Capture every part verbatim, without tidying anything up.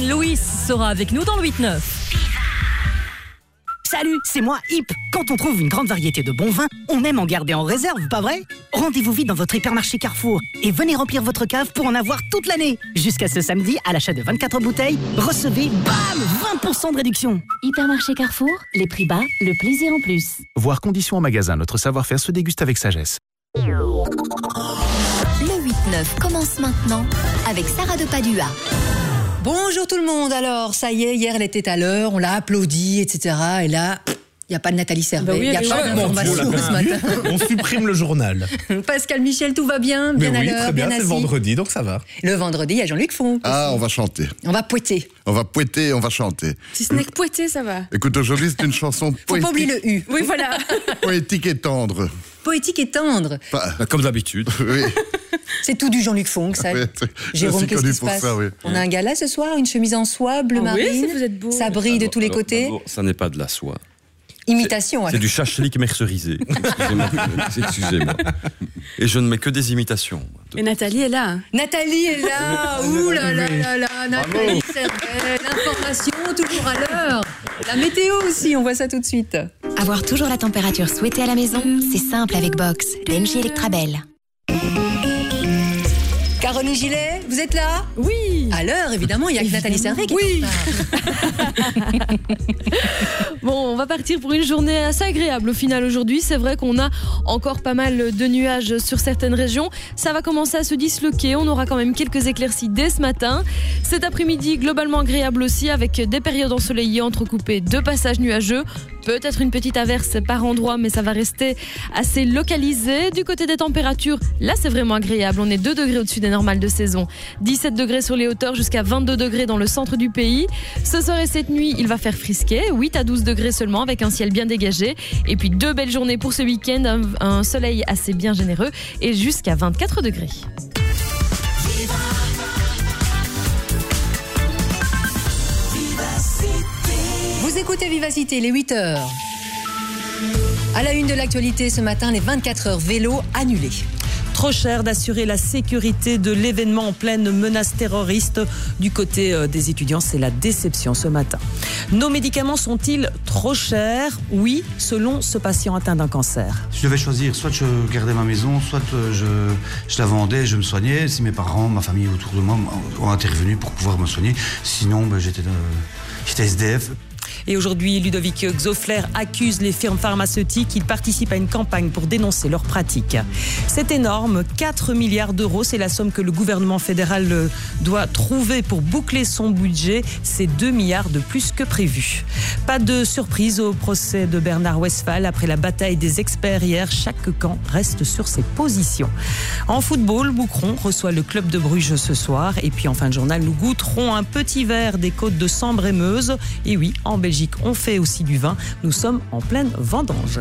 Kevin Louis sera avec nous dans le huit neuf. Salut, c'est moi, Hip. Quand on trouve une grande variété de bons vins, on aime en garder en réserve, pas vrai ? Rendez-vous vite dans votre hypermarché Carrefour et venez remplir votre cave pour en avoir toute l'année. Jusqu'à ce samedi, à l'achat de vingt-quatre bouteilles, recevez, bam, vingt pour cent de réduction. Hypermarché Carrefour, les prix bas, le plaisir en plus. Voir conditions en magasin, notre savoir-faire se déguste avec sagesse. Le huit neuf commence maintenant avec Sarah de Padua. Bonjour tout le monde, alors ça y est, hier elle était à l'heure, on l'a applaudi, et cetera. Et là, il n'y a pas de Nathalie Servet, il bah oui, n'y a oui, pas oui, d'information ce matin. On supprime le journal. Pascal Michel, tout va bien, bien Mais à oui, l'heure, très bien, bien c'est assis. vendredi, donc ça va. Le vendredi, il y a Jean-Luc Fonck. Ah, on va chanter. On va poêter. On va poêter, on va chanter. Si ce n'est que poêter, ça va. Écoute, aujourd'hui, c'est une chanson Faut poétique, pas oublier le U. Oui, voilà. poétique et tendre. Poétique et tendre. Enfin, Comme d'habitude. oui. C'est tout du Jean-Luc Fonck, ça. Oui, c'est- je Jérôme, suis qu'est-ce connu qui se pour passe ça, oui. On a un gala ce soir, une chemise en soie, bleu Ah oui, marine. si vous êtes beau. Ça brille de Alors, tous les alors, côtés. d'abord, ça n'est pas de la soie. Imitation, C'est alors. du chachlik mercerisé. Excusez-moi. Excusez-moi. Et je ne mets que des imitations. Et Nathalie est là. Nathalie est là. Ouh là là là là. Nathalie Servet. L'information toujours à l'heure. La météo aussi, on voit ça tout de suite. Avoir toujours la température souhaitée à la maison, c'est simple avec Box, d'Engie Electrabel. Caroline Gillet, vous êtes là? Oui. À l'heure, évidemment, il y a que Nathalie Servet qui Oui. est en retard. Bon, on va partir pour une journée assez agréable au final aujourd'hui. C'est vrai qu'on a encore pas mal de nuages sur certaines régions. Ça va commencer à se disloquer. On aura quand même quelques éclaircies dès ce matin. Cet après-midi, globalement agréable aussi, avec des périodes ensoleillées entrecoupées de passages nuageux. Peut-être une petite averse par endroit, mais ça va rester assez localisé. Du côté des températures, là c'est vraiment agréable. On est deux degrés au-dessus des normales de saison. dix-sept degrés sur les hauteurs jusqu'à vingt-deux degrés dans le centre du pays. Ce soir et cette nuit, il va faire frisquer. huit à douze degrés seulement avec un ciel bien dégagé. Et puis deux belles journées pour ce week-end. Un, un soleil assez bien généreux et jusqu'à vingt-quatre degrés. Vous écoutez Vivacité, les huit heures. À la une de l'actualité ce matin, les vingt-quatre heures vélo annulées. Trop cher d'assurer la sécurité de l'événement en pleine menace terroriste. Du côté euh, des étudiants, c'est la déception ce matin. Nos médicaments sont-ils trop chers? Oui, selon ce patient atteint d'un cancer. Je devais choisir, soit je gardais ma maison, soit je, je la vendais, je me soignais. Si mes parents, ma famille autour de moi ont intervenu pour pouvoir me soigner, sinon ben, j'étais, euh, j'étais S D F. Et aujourd'hui, Ludovic Xoffler accuse les firmes pharmaceutiques. Ils participent à une campagne pour dénoncer leurs pratiques. C'est énorme, quatre milliards d'euros. C'est la somme que le gouvernement fédéral doit trouver pour boucler son budget. C'est deux milliards de plus que prévu. Pas de surprise au procès de Bernard Westphal. Après la bataille des experts hier, chaque camp reste sur ses positions. En football, Boucron reçoit le club de Bruges ce soir. Et puis en fin de journal, nous goûterons un petit verre des côtes de Sambre et Meuse. Et oui, en Belgique, on fait aussi du vin. Nous sommes en pleine vendange.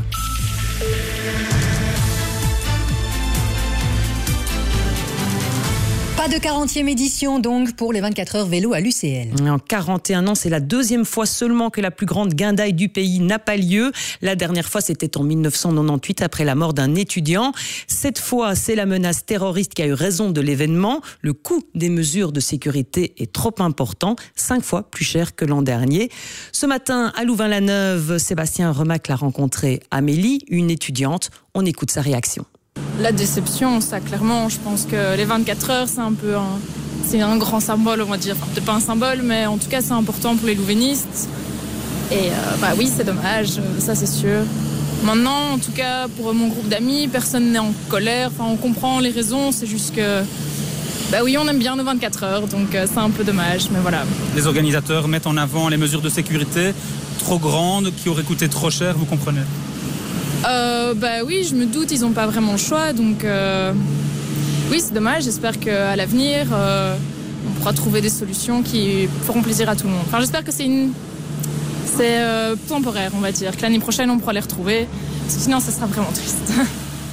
Pas de quarantième édition donc pour les vingt-quatre heures vélo à l'U C L. En quarante et un ans, c'est la deuxième fois seulement que la plus grande guindaille du pays n'a pas lieu. La dernière fois, c'était en mille neuf cent quatre-vingt-dix après la mort d'un étudiant. Cette fois, c'est la menace terroriste qui a eu raison de l'événement. Le coût des mesures de sécurité est trop important, cinq fois plus cher que l'an dernier. Ce matin, à Louvain-la-Neuve, Sébastien Remac l'a rencontré Amélie, une étudiante. On écoute sa réaction. La déception, ça clairement, je pense que les vingt-quatre heures, c'est un peu un, c'est un grand symbole, on va dire. Enfin, peut-être pas un symbole, mais en tout cas, c'est important pour les louvénistes. Et euh, bah oui, c'est dommage, ça c'est sûr. Maintenant, en tout cas, pour mon groupe d'amis, personne n'est en colère. Enfin, on comprend les raisons, c'est juste que... Bah oui, on aime bien nos vingt-quatre heures, donc euh, c'est un peu dommage, mais voilà. Les organisateurs mettent en avant les mesures de sécurité trop grandes, qui auraient coûté trop cher, vous comprenez ? Euh, bah oui, je me doute, ils n'ont pas vraiment le choix, donc euh, oui, c'est dommage. J'espère qu'à l'avenir, euh, on pourra trouver des solutions qui feront plaisir à tout le monde. Enfin, j'espère que c'est une, c'est euh, temporaire, on va dire, que l'année prochaine, on pourra les retrouver, parce que sinon, ça sera vraiment triste.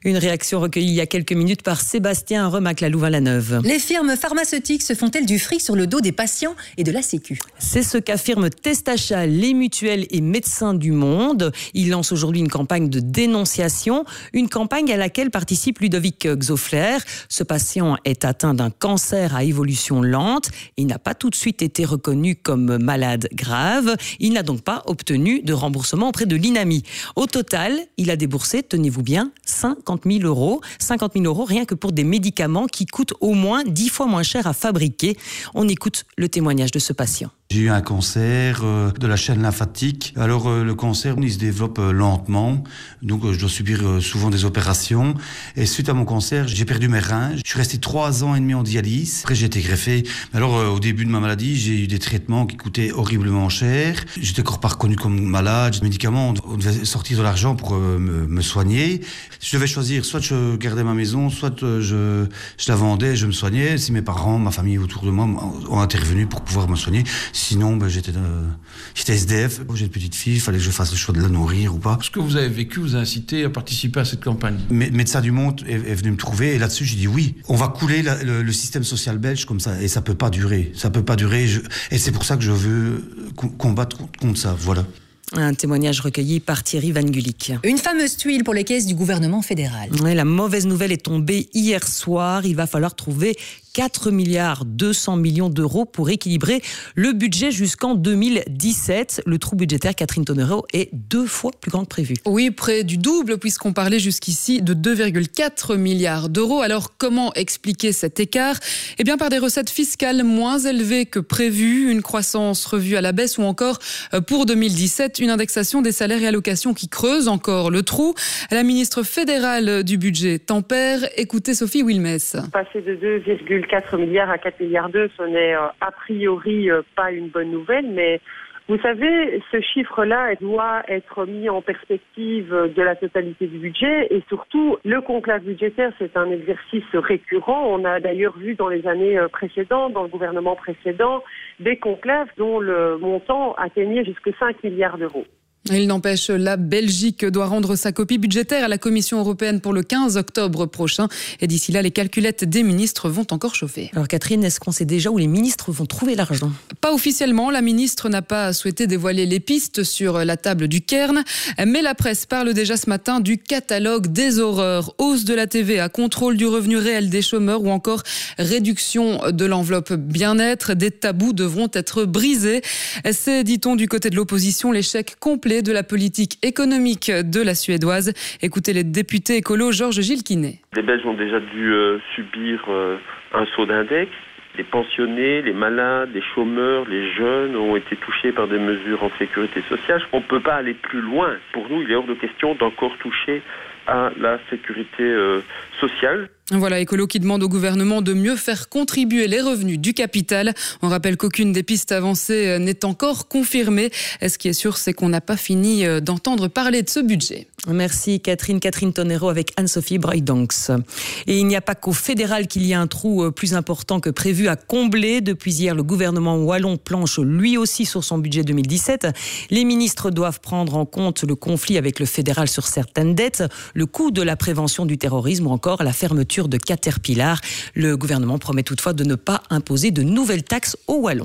Une réaction recueillie il y a quelques minutes par Sébastien Remac-la-Louvain-la-Neuve. Les firmes pharmaceutiques se font-elles du fric sur le dos des patients et de la Sécu? C'est ce qu'affirment Testachat, les mutuelles et médecins du monde. Ils lancent aujourd'hui une campagne de dénonciation, une campagne à laquelle participe Ludovic Xofler. Ce patient est atteint d'un cancer à évolution lente. Il n'a pas tout de suite été reconnu comme malade grave. Il n'a donc pas obtenu de remboursement auprès de l'INAMI. Au total, il a déboursé, tenez-vous bien, cinquante mille euros. cinquante mille euros rien que pour des médicaments qui coûtent au moins dix fois moins cher à fabriquer. On écoute le témoignage de ce patient. J'ai eu un cancer euh, de la chaîne lymphatique. Alors euh, le cancer, il se développe euh, lentement, donc euh, je dois subir euh, souvent des opérations. Et suite à mon cancer, j'ai perdu mes reins. Je suis resté trois ans et demi en dialyse. Après, j'ai été greffé. Alors euh, au début de ma maladie, j'ai eu des traitements qui coûtaient horriblement cher. J'étais encore pas reconnu comme malade. Les médicaments, on devait sortir de l'argent pour euh, me, me soigner. Je devais choisir, soit je gardais ma maison, soit euh, je, je la vendais, je me soignais. Si mes parents, ma famille autour de moi ont intervenu pour pouvoir me soigner. Sinon, ben, j'étais, euh, j'étais S D F. J'ai une petite fille, il fallait que je fasse le choix de la nourrir ou pas. Ce que vous avez vécu vous a incité à participer à cette campagne. Mé- Médecins du Monde est, est venu me trouver et là-dessus, j'ai dit oui. On va couler la, le, le système social belge comme ça et ça peut pas durer. Ça peut pas durer. Je, et c'est pour ça que je veux combattre contre ça. Voilà. Un témoignage recueilli par Thierry Van Gulik. Une fameuse tuile pour les caisses du gouvernement fédéral. Ouais, la mauvaise nouvelle est tombée hier soir. Il va falloir trouver quatre milliards deux cents millions d'euros pour équilibrer le budget jusqu'en deux mille dix-sept. Le trou budgétaire, Catherine Tonnereau, est deux fois plus grand que prévu. Oui, près du double, puisqu'on parlait jusqu'ici de deux virgule quatre milliards d'euros. Alors, comment expliquer cet écart ? Eh bien, par des recettes fiscales moins élevées que prévues, une croissance revue à la baisse ou encore, pour deux mille dix-sept, une indexation des salaires et allocations qui creuse encore le trou. La ministre fédérale du budget tempère. Écoutez Sophie Wilmès. Passer de deux virgule quatre milliards à quatre milliards deux, ce n'est euh, a priori euh, pas une bonne nouvelle, mais vous savez, ce chiffre-là doit être mis en perspective de la totalité du budget et surtout, le conclave budgétaire, c'est un exercice récurrent. On a d'ailleurs vu dans les années précédentes, dans le gouvernement précédent, des conclaves dont le montant atteignait jusqu'à cinq milliards d'euros. Il n'empêche, la Belgique doit rendre sa copie budgétaire à la Commission européenne pour le quinze octobre prochain. Et d'ici là, les calculettes des ministres vont encore chauffer. Alors Catherine, est-ce qu'on sait déjà où les ministres vont trouver l'argent ? Pas officiellement, la ministre n'a pas souhaité dévoiler les pistes sur la table du Cairn. Mais la presse parle déjà ce matin du catalogue des horreurs. Hausse de la T V A, contrôle du revenu réel des chômeurs ou encore réduction de l'enveloppe bien-être. Des tabous devront être brisés. C'est, dit-on, du côté de l'opposition, l'échec complet de la politique économique de la Suédoise. Écoutez les députés écolos Georges Gilles-Quinet. Les Belges ont déjà dû euh, subir euh, un saut d'index. Les pensionnés, les malades, les chômeurs, les jeunes ont été touchés par des mesures en sécurité sociale. On ne peut pas aller plus loin. Pour nous, il est hors de question d'encore toucher à la sécurité euh, sociale. Voilà, Écolo qui demande au gouvernement de mieux faire contribuer les revenus du capital. On rappelle qu'aucune des pistes avancées n'est encore confirmée. Et ce qui est sûr, c'est qu'on n'a pas fini d'entendre parler de ce budget. Merci Catherine. Catherine Tonnereau avec Anne-Sophie Breuildanks. Et il n'y a pas qu'au fédéral qu'il y a un trou plus important que prévu à combler. Depuis hier, le gouvernement wallon planche lui aussi sur son budget deux mille dix-sept. Les ministres doivent prendre en compte le conflit avec le fédéral sur certaines dettes, le coût de la prévention du terrorisme ou encore la fermeture de Caterpillar. Le gouvernement promet toutefois de ne pas imposer de nouvelles taxes aux Wallons.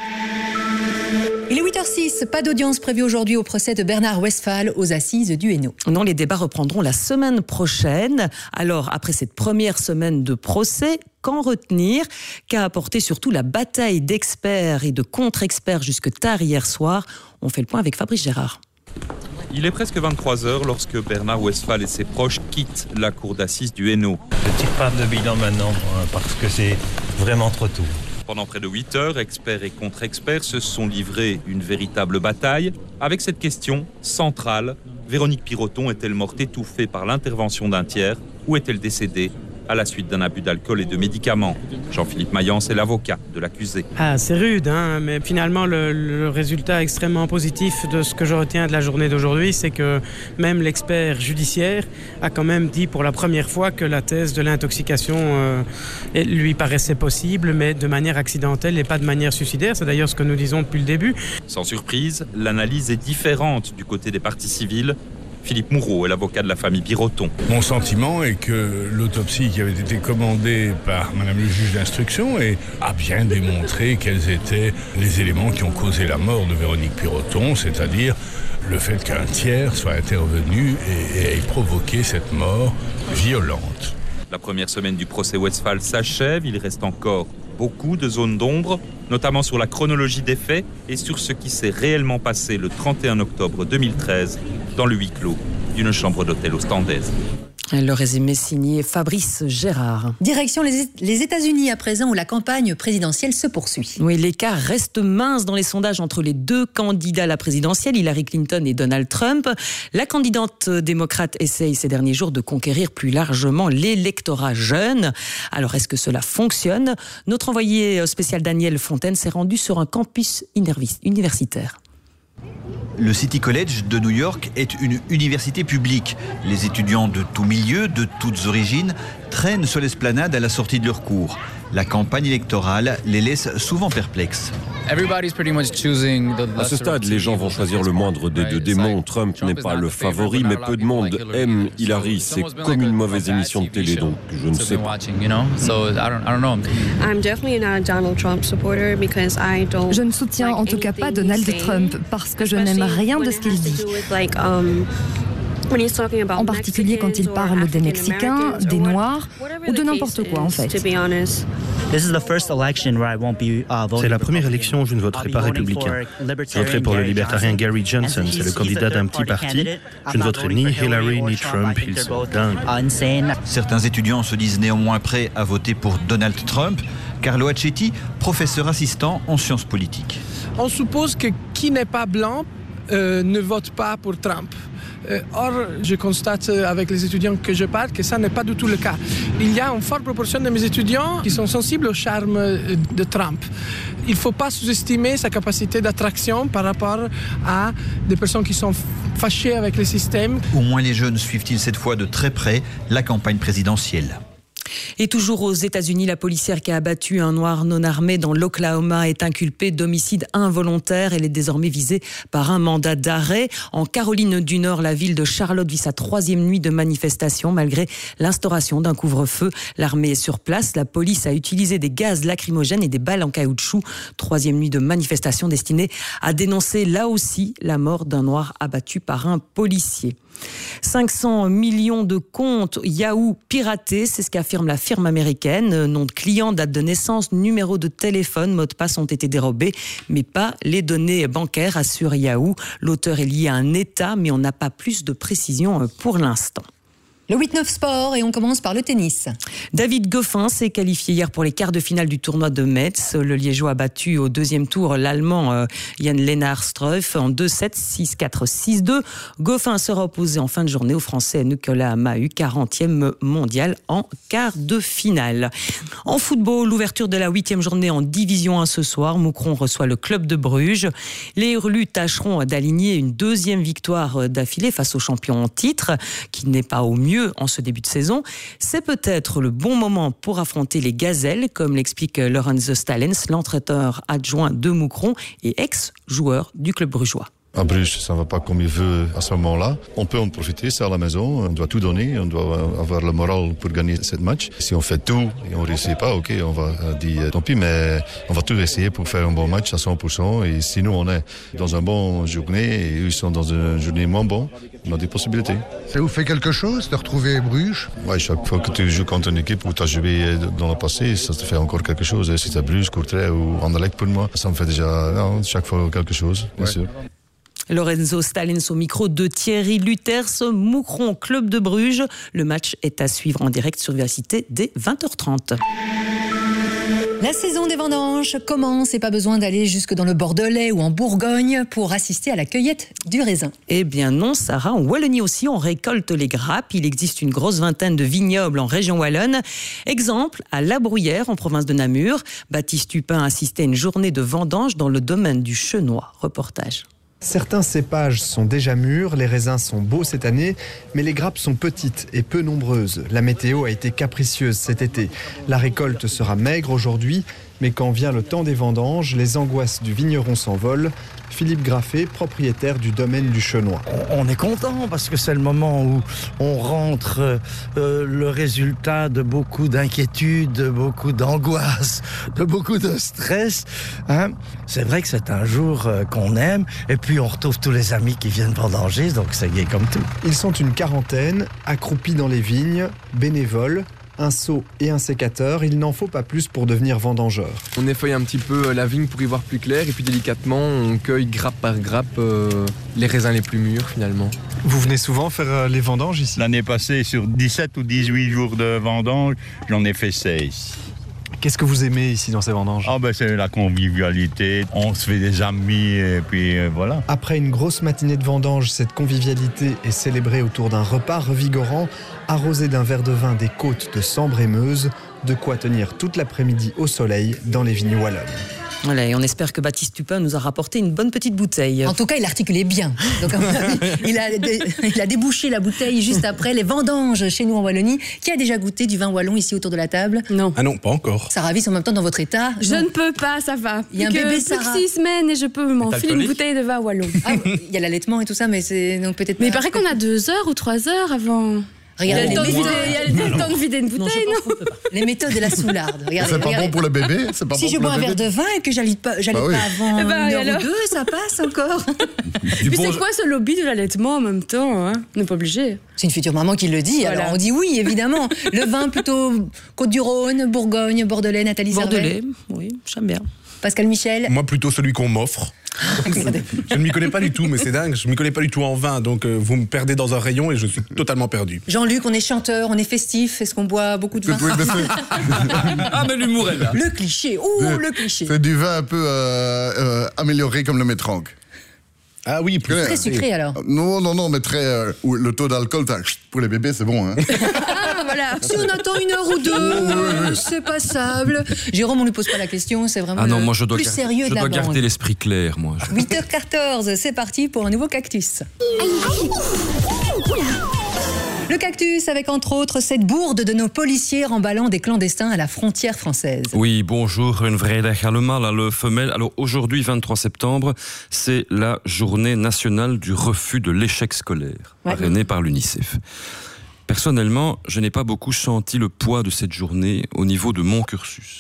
Il est huit heures six, pas d'audience prévue aujourd'hui au procès de Bernard Westphal aux assises du Hainaut. Non, les débats reprendront la semaine prochaine. Alors, après cette première semaine de procès, qu'en retenir ? Qu'a apporté surtout la bataille d'experts et de contre-experts jusque tard hier soir ? On fait le point avec Fabrice Gérard. Il est presque vingt-trois heures lorsque Bernard Westphal et ses proches quittent la cour d'assises du Hainaut. Je ne tire pas de bilan maintenant parce que c'est vraiment trop tôt. Pendant près de huit heures, experts et contre-experts se sont livrés une véritable bataille avec cette question centrale. Véronique Piroton est-elle morte étouffée par l'intervention d'un tiers ou est-elle décédée à la suite d'un abus d'alcool et de médicaments? Jean-Philippe Mayence est l'avocat de l'accusé. Ah, c'est rude, hein, mais finalement le, le résultat extrêmement positif de ce que je retiens de la journée d'aujourd'hui, c'est que même l'expert judiciaire a quand même dit pour la première fois que la thèse de l'intoxication euh, lui paraissait possible, mais de manière accidentelle et pas de manière suicidaire. C'est d'ailleurs ce que nous disons depuis le début. Sans surprise, l'analyse est différente du côté des parties civiles. Philippe Moureau est l'avocat de la famille Piroton. Mon sentiment est que l'autopsie qui avait été commandée par Madame le juge d'instruction a bien démontré quels étaient les éléments qui ont causé la mort de Véronique Piroton, c'est-à-dire le fait qu'un tiers soit intervenu et, et ait provoqué cette mort violente. La première semaine du procès Westphal s'achève, il reste encore beaucoup de zones d'ombre, notamment sur la chronologie des faits et sur ce qui s'est réellement passé le trente et un octobre deux mille treize dans le huis clos d'une chambre d'hôtel ostendaise. Le résumé signé Fabrice Gérard. Direction les, les États-Unis à présent où la campagne présidentielle se poursuit. Oui, l'écart reste mince dans les sondages entre les deux candidats à la présidentielle, Hillary Clinton et Donald Trump. La candidate démocrate essaye ces derniers jours de conquérir plus largement l'électorat jeune. Alors, est-ce que cela fonctionne ? Notre envoyé spécial Daniel Fontaine s'est rendu sur un campus universitaire. Le City College de New York est une université publique. Les étudiants de tous milieux, de toutes origines, traînent sur l'esplanade à la sortie de leur cours. La campagne électorale les laisse souvent perplexes. À ce stade, les gens vont choisir le moindre des deux démons. Trump n'est pas le favori, mais peu de monde aime Hillary. C'est comme une mauvaise émission de télé, donc je ne sais pas. Je ne soutiens en tout cas pas Donald Trump parce que je n'aime rien de ce qu'il dit. En particulier quand il parle des Mexicains, des Noirs ou de n'importe quoi en fait. C'est la première élection où je ne voterai pas républicain. Je voterai pour le libertarien Gary Johnson, c'est le candidat d'un petit parti. Je ne voterai ni Hillary ni Trump, ils sont dingues. Certains étudiants se disent néanmoins prêts à voter pour Donald Trump. Carlo Accetti, professeur assistant en sciences politiques. On suppose que qui n'est pas blanc euh, ne vote pas pour Trump. Or, je constate avec les étudiants que je parle que ça n'est pas du tout le cas. Il y a une forte proportion de mes étudiants qui sont sensibles au charme de Trump. Il ne faut pas sous-estimer sa capacité d'attraction par rapport à des personnes qui sont fâchées avec le système. Au moins les jeunes suivent-ils cette fois de très près la campagne présidentielle. Et toujours aux États-Unis, la policière qui a abattu un noir non armé dans l'Oklahoma est inculpée d'homicide involontaire. Elle est désormais visée par un mandat d'arrêt. En Caroline du Nord, la ville de Charlotte vit sa troisième nuit de manifestation malgré l'instauration d'un couvre-feu. L'armée est sur place. La police a utilisé des gaz lacrymogènes et des balles en caoutchouc. Troisième nuit de manifestation destinée à dénoncer là aussi la mort d'un noir abattu par un policier. cinq cents millions de comptes Yahoo piratés, c'est ce qu'affirme la firme américaine. Nom de client, date de naissance, numéro de téléphone, mot de passe ont été dérobés, mais pas les données bancaires, assure Yahoo. L'auteur est lié à un État, mais on n'a pas plus de précision pour l'instant. Le huit neuf sport et on commence par le tennis. David Goffin s'est qualifié hier pour les quarts de finale du tournoi de Metz. Le Liégeois a battu au deuxième tour l'Allemand euh, Jan-Lennart Struff en deux sept, six quatre, six deux. Goffin sera opposé en fin de journée au Français Nicolas Mahut, quarantième mondial en quart de finale. En football, l'ouverture de la huitième journée en Division un ce soir. Moucron reçoit le club de Bruges. Les Hurlus tâcheront d'aligner une deuxième victoire d'affilée face au champion en titre, qui n'est pas au mieux en ce début de saison. C'est peut-être le bon moment pour affronter les Gazelles, comme l'explique Lorenzo Stalens, l'entraîneur adjoint de Moucron et ex-joueur du club brugeois. À Bruges, ça ne va pas comme il veut à ce moment-là. On peut en profiter, c'est à la maison, on doit tout donner, on doit avoir le moral pour gagner ce match. Si on fait tout et on ne réussit pas, ok, on va dire tant pis, mais on va tout essayer pour faire un bon match à cent pour cent. Et si nous, on est dans une bonne journée et eux, ils sont dans une journée moins bonne, on a des possibilités. Ça vous fait quelque chose de retrouver Bruges ? Oui, chaque fois que tu joues contre une équipe où tu as joué dans le passé, ça te fait encore quelque chose. Si c'est Bruges, Courtrai ou Anderlecht pour moi, ça me fait déjà non, chaque fois quelque chose, bien ouais. sûr. Lorenzo Stalens au micro de Thierry Luthers, Moucron, club de Bruges. Le match est à suivre en direct sur Vivacité dès vingt heures trente. La saison des vendanges commence et pas besoin d'aller jusque dans le Bordelais ou en Bourgogne pour assister à la cueillette du raisin. Eh bien non, Sarah, en Wallonie aussi, on récolte les grappes. Il existe une grosse vingtaine de vignobles en région wallonne. Exemple, à La Bruyère, en province de Namur. Baptiste Tupin assistait à une journée de vendange dans le domaine du Chenois. Reportage. Certains cépages sont déjà mûrs, les raisins sont beaux cette année, mais les grappes sont petites et peu nombreuses. La météo a été capricieuse cet été. La récolte sera maigre aujourd'hui, Mais quand vient le temps des vendanges, les angoisses du vigneron s'envolent. Philippe Graffet, propriétaire du domaine du Chenois. On est content parce que c'est le moment où on rentre euh, le résultat de beaucoup d'inquiétudes, de beaucoup d'angoisse, de beaucoup de stress. Hein. C'est vrai que c'est un jour euh, qu'on aime et puis on retrouve tous les amis qui viennent vendanger, donc c'est gai comme tout. Ils sont une quarantaine, accroupis dans les vignes, bénévoles. Un seau et un sécateur, il n'en faut pas plus pour devenir vendangeur. On effeuille un petit peu la vigne pour y voir plus clair et puis délicatement on cueille grappe par grappe euh, les raisins les plus mûrs finalement. Vous venez souvent faire les vendanges ici ? L'année passée, sur dix-sept ou dix-huit jours de vendange, j'en ai fait seize. Qu'est-ce que vous aimez ici dans ces vendanges ? Ah ben c'est la convivialité, on se fait des amis et puis euh, voilà. Après une grosse matinée de vendange, cette convivialité est célébrée autour d'un repas revigorant, arrosé d'un verre de vin des côtes de Sambre et Meuse, de quoi tenir toute l'après-midi au soleil dans les vignes wallonnes. Voilà, et on espère que Baptiste Tupin nous a rapporté une bonne petite bouteille. En tout cas, il articulait bien. Donc, à mon avis, il, a dé, il a débouché la bouteille juste après les vendanges chez nous en Wallonie. Qui a déjà goûté du vin wallon ici autour de la table ? Non. Ah non, pas encore. Ça ravisse en même temps dans votre état. Je non. ne peux pas, ça va. Il y a un que bébé plus Sarah. que six semaines et je peux m'enfiler une bouteille de vin wallon. Ah, il y a l'allaitement et tout ça, mais c'est donc peut-être. Mais il paraît qu'on a deux heures ou trois heures avant. Regardez, il y a le temps de vider une bouteille, non, non Les méthodes de la soularde. Regardez, c'est pas regardez. bon pour le bébé, c'est pas si bon je pour bois un le verre bébé. de vin et que j'allite pas, j'allite bah oui. pas avant eh ben, une heure alors ou deux, ça passe encore. Mais bon, c'est quoi ce lobby de l'allaitement en même temps, hein? On n'est pas obligé. C'est une future maman qui le dit, voilà. Alors on dit oui, évidemment. Le vin plutôt Côte-du-Rhône, Bourgogne, Bordelais, Nathalie Bordelais, Servet. Oui, j'aime bien. Pascal Michel. Moi, plutôt celui qu'on m'offre. Je ne m'y connais pas du tout, mais c'est dingue. Je ne m'y connais pas du tout en vin, donc euh, vous me perdez dans un rayon et je suis totalement perdu. Jean-Luc, on est chanteur, on est festif. Est-ce qu'on boit beaucoup de vin? Ah, mais l'humour est là. Le cliché, ouh, de, le cliché. C'est du vin un peu euh, euh, amélioré comme le Métrange. Ah oui, plus très sucré alors. Non, non, non, mais très. Euh, le taux d'alcool, pour les bébés, c'est bon. Hein. Ah, voilà. Si on attend une heure ou deux, oui, oui, oui. C'est passable. Jérôme, on ne lui pose pas la question, c'est vraiment ah non, le moi je dois plus garder, sérieux je de la dois bande. garder l'esprit clair, moi. huit heures quatorze, c'est parti pour un nouveau cactus. Le cactus avec entre autres cette bourde de nos policiers remballant des clandestins à la frontière française. Oui, bonjour, une vrijdag allemaal, le femelle. Alors aujourd'hui, vingt-trois septembre, c'est la journée nationale du refus de l'échec scolaire, ouais. parrainée par l'UNICEF. Personnellement, je n'ai pas beaucoup senti le poids de cette journée au niveau de mon cursus.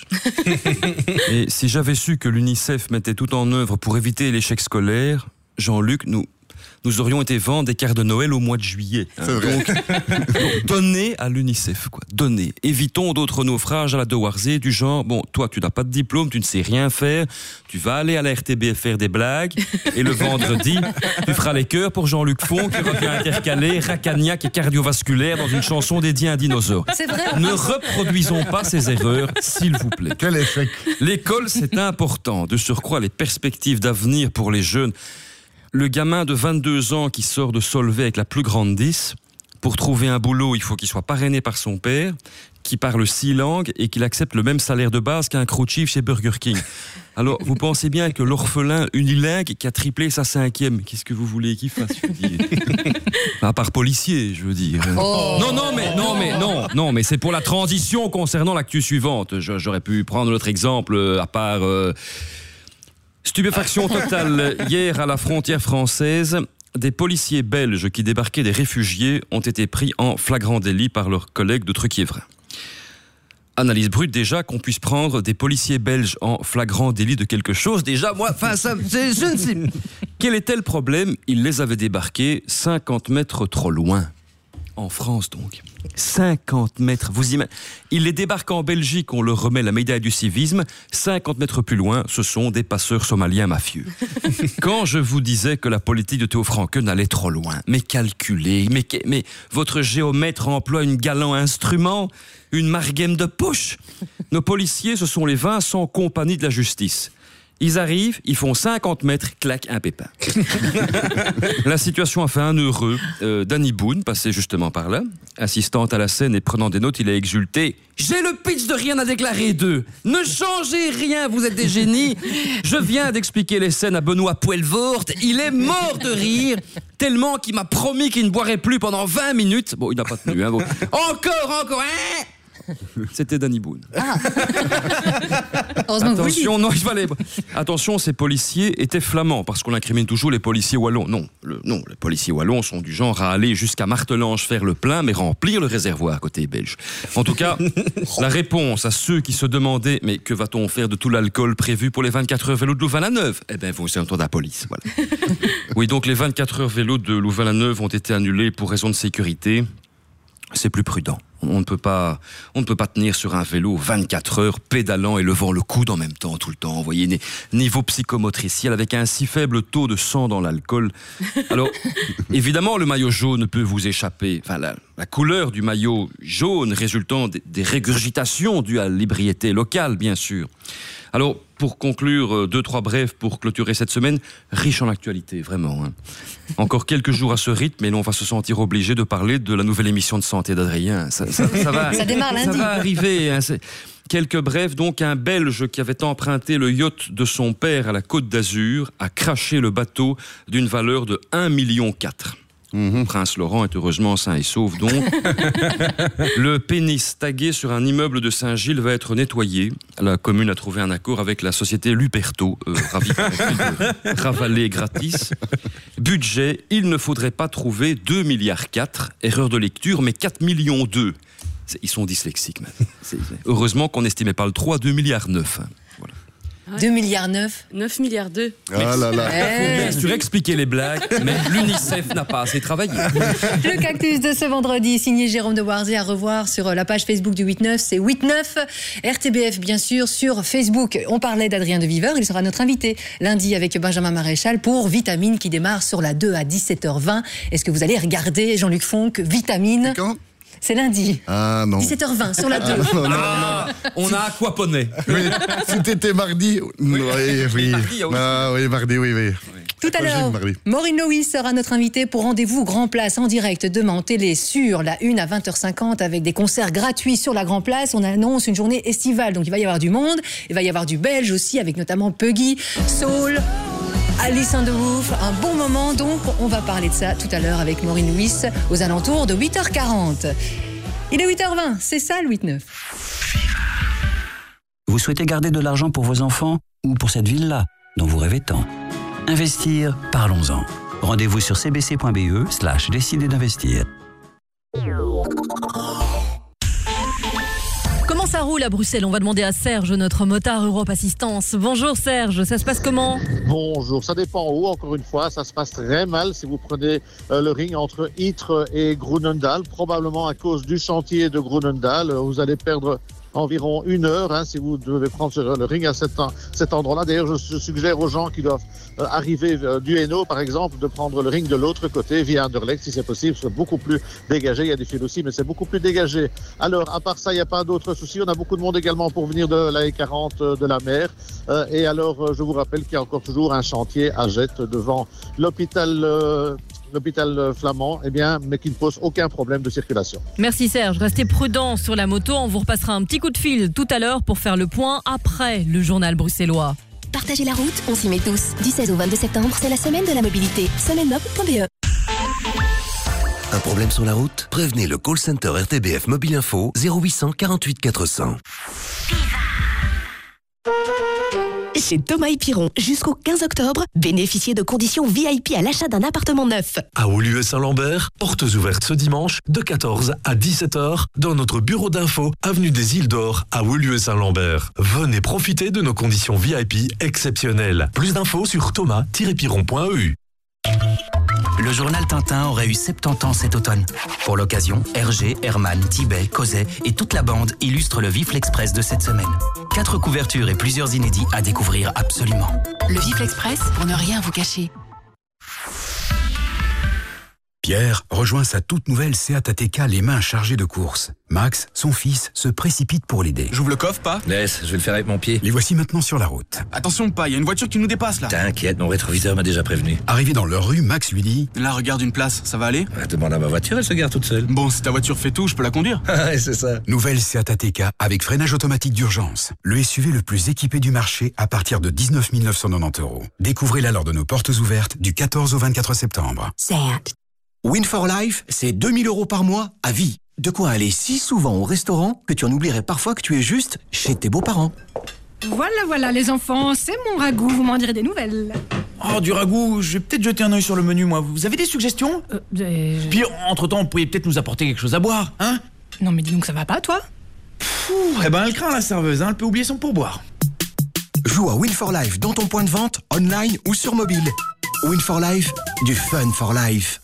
Et si j'avais su que l'UNICEF mettait tout en œuvre pour éviter l'échec scolaire, Jean-Luc, nous... nous aurions été vendre des cartes de Noël au mois de juillet. Hein. Donc, donc, donnez à l'UNICEF, quoi. Donnez. Évitons d'autres naufrages à la de Warzé, du genre, bon, toi, tu n'as pas de diplôme, tu ne sais rien faire, tu vas aller à la R T B F faire des blagues, et le vendredi, tu feras les chœurs pour Jean-Luc Font, qui revient intercaler racagnac et cardiovasculaire dans une chanson dédiée à un dinosaure. C'est vrai. Ne reproduisons pas ces erreurs, s'il vous plaît. Quel échec. L'école, c'est important. De surcroît, les perspectives d'avenir pour les jeunes. Le gamin de vingt-deux ans qui sort de Solvay avec la plus grande dix, pour trouver un boulot, il faut qu'il soit parrainé par son père, qu'il parle six langues et qu'il accepte le même salaire de base qu'un crew chief chez Burger King. Alors, vous pensez bien que l'orphelin unilingue qui a triplé sa cinquième, qu'est-ce que vous voulez qu'il fasse, je veux dire? À part policier, je veux dire. Oh. Non, non, mais non, mais non, non, mais c'est pour la transition concernant l'actu suivante. Je, j'aurais pu prendre notre exemple, à part. Euh, Stupéfaction totale. Hier, à la frontière française, des policiers belges qui débarquaient des réfugiés ont été pris en flagrant délit par leurs collègues de Truquier-Vrin. Analyse brute déjà, qu'on puisse prendre des policiers belges en flagrant délit de quelque chose. Déjà, moi, enfin, ça, c'est, je ne sais. Quel était le problème? Ils les avaient débarqués cinquante mètres trop loin. En France, donc. cinquante mètres. Vous imaginez. Ils les débarquent en Belgique, on leur remet la médaille du civisme. cinquante mètres plus loin, ce sont des passeurs somaliens mafieux. Quand je vous disais que la politique de Théo Franken allait trop loin, mais calculez, mais, mais votre géomètre emploie une galant instrument, une margème de poche. Nos policiers, ce sont les Vincent Compagnie de la justice. Ils arrivent, ils font cinquante mètres, clac, un pépin. La situation a fait un heureux. Euh, Danny Boone, passé justement par là, assistante à la scène et prenant des notes, il a exulté. J'ai le pitch de rien à déclarer d'eux. Ne changez rien, vous êtes des génies. Je viens d'expliquer les scènes à Benoît Poelvoort. Il est mort de rire, tellement qu'il m'a promis qu'il ne boirait plus pendant vingt minutes. Bon, il n'a pas tenu, hein. Bon. Encore, encore, hein. C'était Danny Boone. Ah. Heureusement que vous le dites. Attention, non, il fallait. Attention, ces policiers étaient flamands, parce qu'on incrimine toujours les policiers wallons. Non, le, non, les policiers wallons sont du genre à aller jusqu'à Martelange faire le plein, mais remplir le réservoir côté belge. En tout cas, la réponse à ceux qui se demandaient, mais que va-t-on faire de tout l'alcool prévu pour les vingt-quatre heures vélo de Louvain-la-Neuve? Eh bien, vous entendez la police, voilà. Oui, donc les vingt-quatre heures vélo de Louvain-la-Neuve ont été annulées pour raison de sécurité. C'est plus prudent. On ne peut pas, on ne peut pas tenir sur un vélo vingt-quatre heures pédalant et levant le coude en même temps, tout le temps. Vous voyez, niveau psychomotriciel, avec un si faible taux de sang dans l'alcool. Alors, évidemment, le maillot jaune peut vous échapper. Enfin, la, la couleur du maillot jaune résultant des, des régurgitations dues à l'ébriété locale, bien sûr. Alors, pour conclure, deux, trois brèves pour clôturer cette semaine, riche en actualité, vraiment. Hein. Encore quelques jours à ce rythme, et l'on va se sentir obligé de parler de la nouvelle émission de santé d'Adrien. Ça, ça, ça, va, ça démarre lundi. Ça va arriver. Hein, quelques brèves, donc, un Belge qui avait emprunté le yacht de son père à la Côte d'Azur a craché le bateau d'une valeur de un virgule quatre million. Mmh. Prince Laurent est heureusement sain et sauf, donc. Le pénis tagué sur un immeuble de Saint-Gilles va être nettoyé. La commune a trouvé un accord avec la société Luperto, euh, ravi de ravaler gratis. Budget, il ne faudrait pas trouver deux virgule quatre milliards. Erreur de lecture, mais quatre virgule deux millions. Ils sont dyslexiques, même. C'est, heureusement qu'on n'estimait pas le trois, deux virgule neuf milliards. Voilà. deux virgule neuf milliards. neuf milliards deux. Ah là là. Il faut bien sûr expliquer les blagues, mais l'UNICEF n'a pas assez travaillé. Le cactus de ce vendredi, signé Jérôme de Warzy, à revoir sur la page Facebook du huit neuf. C'est huit neuf R T B F, bien sûr, sur Facebook. On parlait d'Adrien de Viveur, il sera notre invité lundi avec Benjamin Maréchal pour Vitamine qui démarre sur la deux à dix-sept heures vingt. Est-ce que vous allez regarder Jean-Luc Fonck, Vitamine? Quand? C'est lundi. Ah non. dix-sept heures vingt sur la deux. Ah, non, non, non. Ah, on a aquaponé. Oui, c'était mardi. Oui, oui. Mardi, aussi. Ah, oui, mardi, oui, oui. Tout à l'heure, Maureen Loïs sera notre invitée pour Rendez-vous Grand Place en direct demain en télé sur la une à vingt heures cinquante avec des concerts gratuits sur la Grand Place. On annonce une journée estivale, donc il va y avoir du monde. Il va y avoir du belge aussi avec notamment Puggy, Soul, Alice in the Roof. Un bon moment, donc on va parler de ça tout à l'heure avec Maureen Loïs aux alentours de huit heures quarante. Il est huit heures vingt, c'est ça le huit neuf. Vous souhaitez garder de l'argent pour vos enfants ou pour cette ville-là dont vous rêvez tant? Investir, parlons-en. Rendez-vous sur c b c point b e slash décider d'investir. Comment ça roule à Bruxelles? On va demander à Serge, notre motard Europe Assistance. Bonjour Serge, ça se passe comment? Bonjour, ça dépend où, encore une fois, ça se passe très mal si vous prenez euh, le ring entre Ytre et Groenendaal, probablement à cause du chantier de Groenendaal. Vous allez perdre environ une heure hein, si vous devez prendre le ring à cet, cet endroit-là. D'ailleurs, je suggère aux gens qui doivent euh, arriver euh, du Hainaut, par exemple, de prendre le ring de l'autre côté, via Anderlecht, si c'est possible. C'est beaucoup plus dégagé. Il y a des fils aussi, mais c'est beaucoup plus dégagé. Alors, à part ça, il n'y a pas d'autres soucis. On a beaucoup de monde également pour venir de la E quarante euh, de la mer. Euh, et alors, euh, je vous rappelle qu'il y a encore toujours un chantier à Jette devant l'hôpital... Euh, l'hôpital flamand, eh bien, mais qui ne pose aucun problème de circulation. Merci Serge, restez prudents sur la moto, on vous repassera un petit coup de fil tout à l'heure pour faire le point après le journal bruxellois. Partagez la route, on s'y met tous. Du seize au vingt-deux septembre, c'est la semaine de la mobilité. semaine mob point b e. Un problème sur la route? Prévenez le call center R T B F Mobile Info zéro huit cent quarante-huit quatre cents. Chez Thomas et Piron, jusqu'au quinze octobre, bénéficiez de conditions V I P à l'achat d'un appartement neuf. À Woluwe-Saint-Lambert, portes ouvertes ce dimanche de quatorze à dix-sept heures dans notre bureau d'info, avenue des Îles d'Or à Woluwe-Saint-Lambert. Venez profiter de nos conditions V I P exceptionnelles. Plus d'infos sur thomas tiret piron point e u. Le journal Tintin aurait eu soixante-dix ans cet automne. Pour l'occasion, Hergé, Herman, Tibet, Causet et toute la bande illustrent le Vif l'Express de cette semaine. Quatre couvertures et plusieurs inédits à découvrir absolument. Le Vif l'Express, pour ne rien vous cacher. Pierre rejoint sa toute nouvelle Seat A T K les mains chargées de courses. Max, son fils, se précipite pour l'aider. J'ouvre le coffre, pas? Laisse, je vais le faire avec mon pied. Les voici maintenant sur la route. Attention, pas, il y a une voiture qui nous dépasse là. T'inquiète, mon rétroviseur m'a déjà prévenu. Arrivé dans leur rue, Max lui dit... Là, regarde une place, ça va aller? Ah, demande à ma voiture, elle se gare toute seule. Bon, si ta voiture fait tout, je peux la conduire. Ah, c'est ça. Nouvelle Seat A T K avec freinage automatique d'urgence. Le S U V le plus équipé du marché à partir de dix-neuf mille neuf cent quatre-vingt-dix euros. Découvrez-la lors de nos portes ouvertes du quatorze au vingt-quatre septembre. Seat. Win for Life, c'est deux mille euros par mois à vie. De quoi aller si souvent au restaurant que tu en oublierais parfois que tu es juste chez tes beaux-parents. Voilà, voilà, les enfants, c'est mon ragoût, vous m'en direz des nouvelles. Oh, du ragoût, je vais peut-être jeter un œil sur le menu, moi. Vous avez des suggestions euh, des... Puis, entre-temps, vous pouvez peut-être nous apporter quelque chose à boire, hein? Non, mais dis donc, ça va pas, toi? Ouh, eh ben, elle craint, la serveuse, hein, elle peut oublier son pourboire. Joue à Win for Life dans ton point de vente, online ou sur mobile. Win for Life, du fun for life.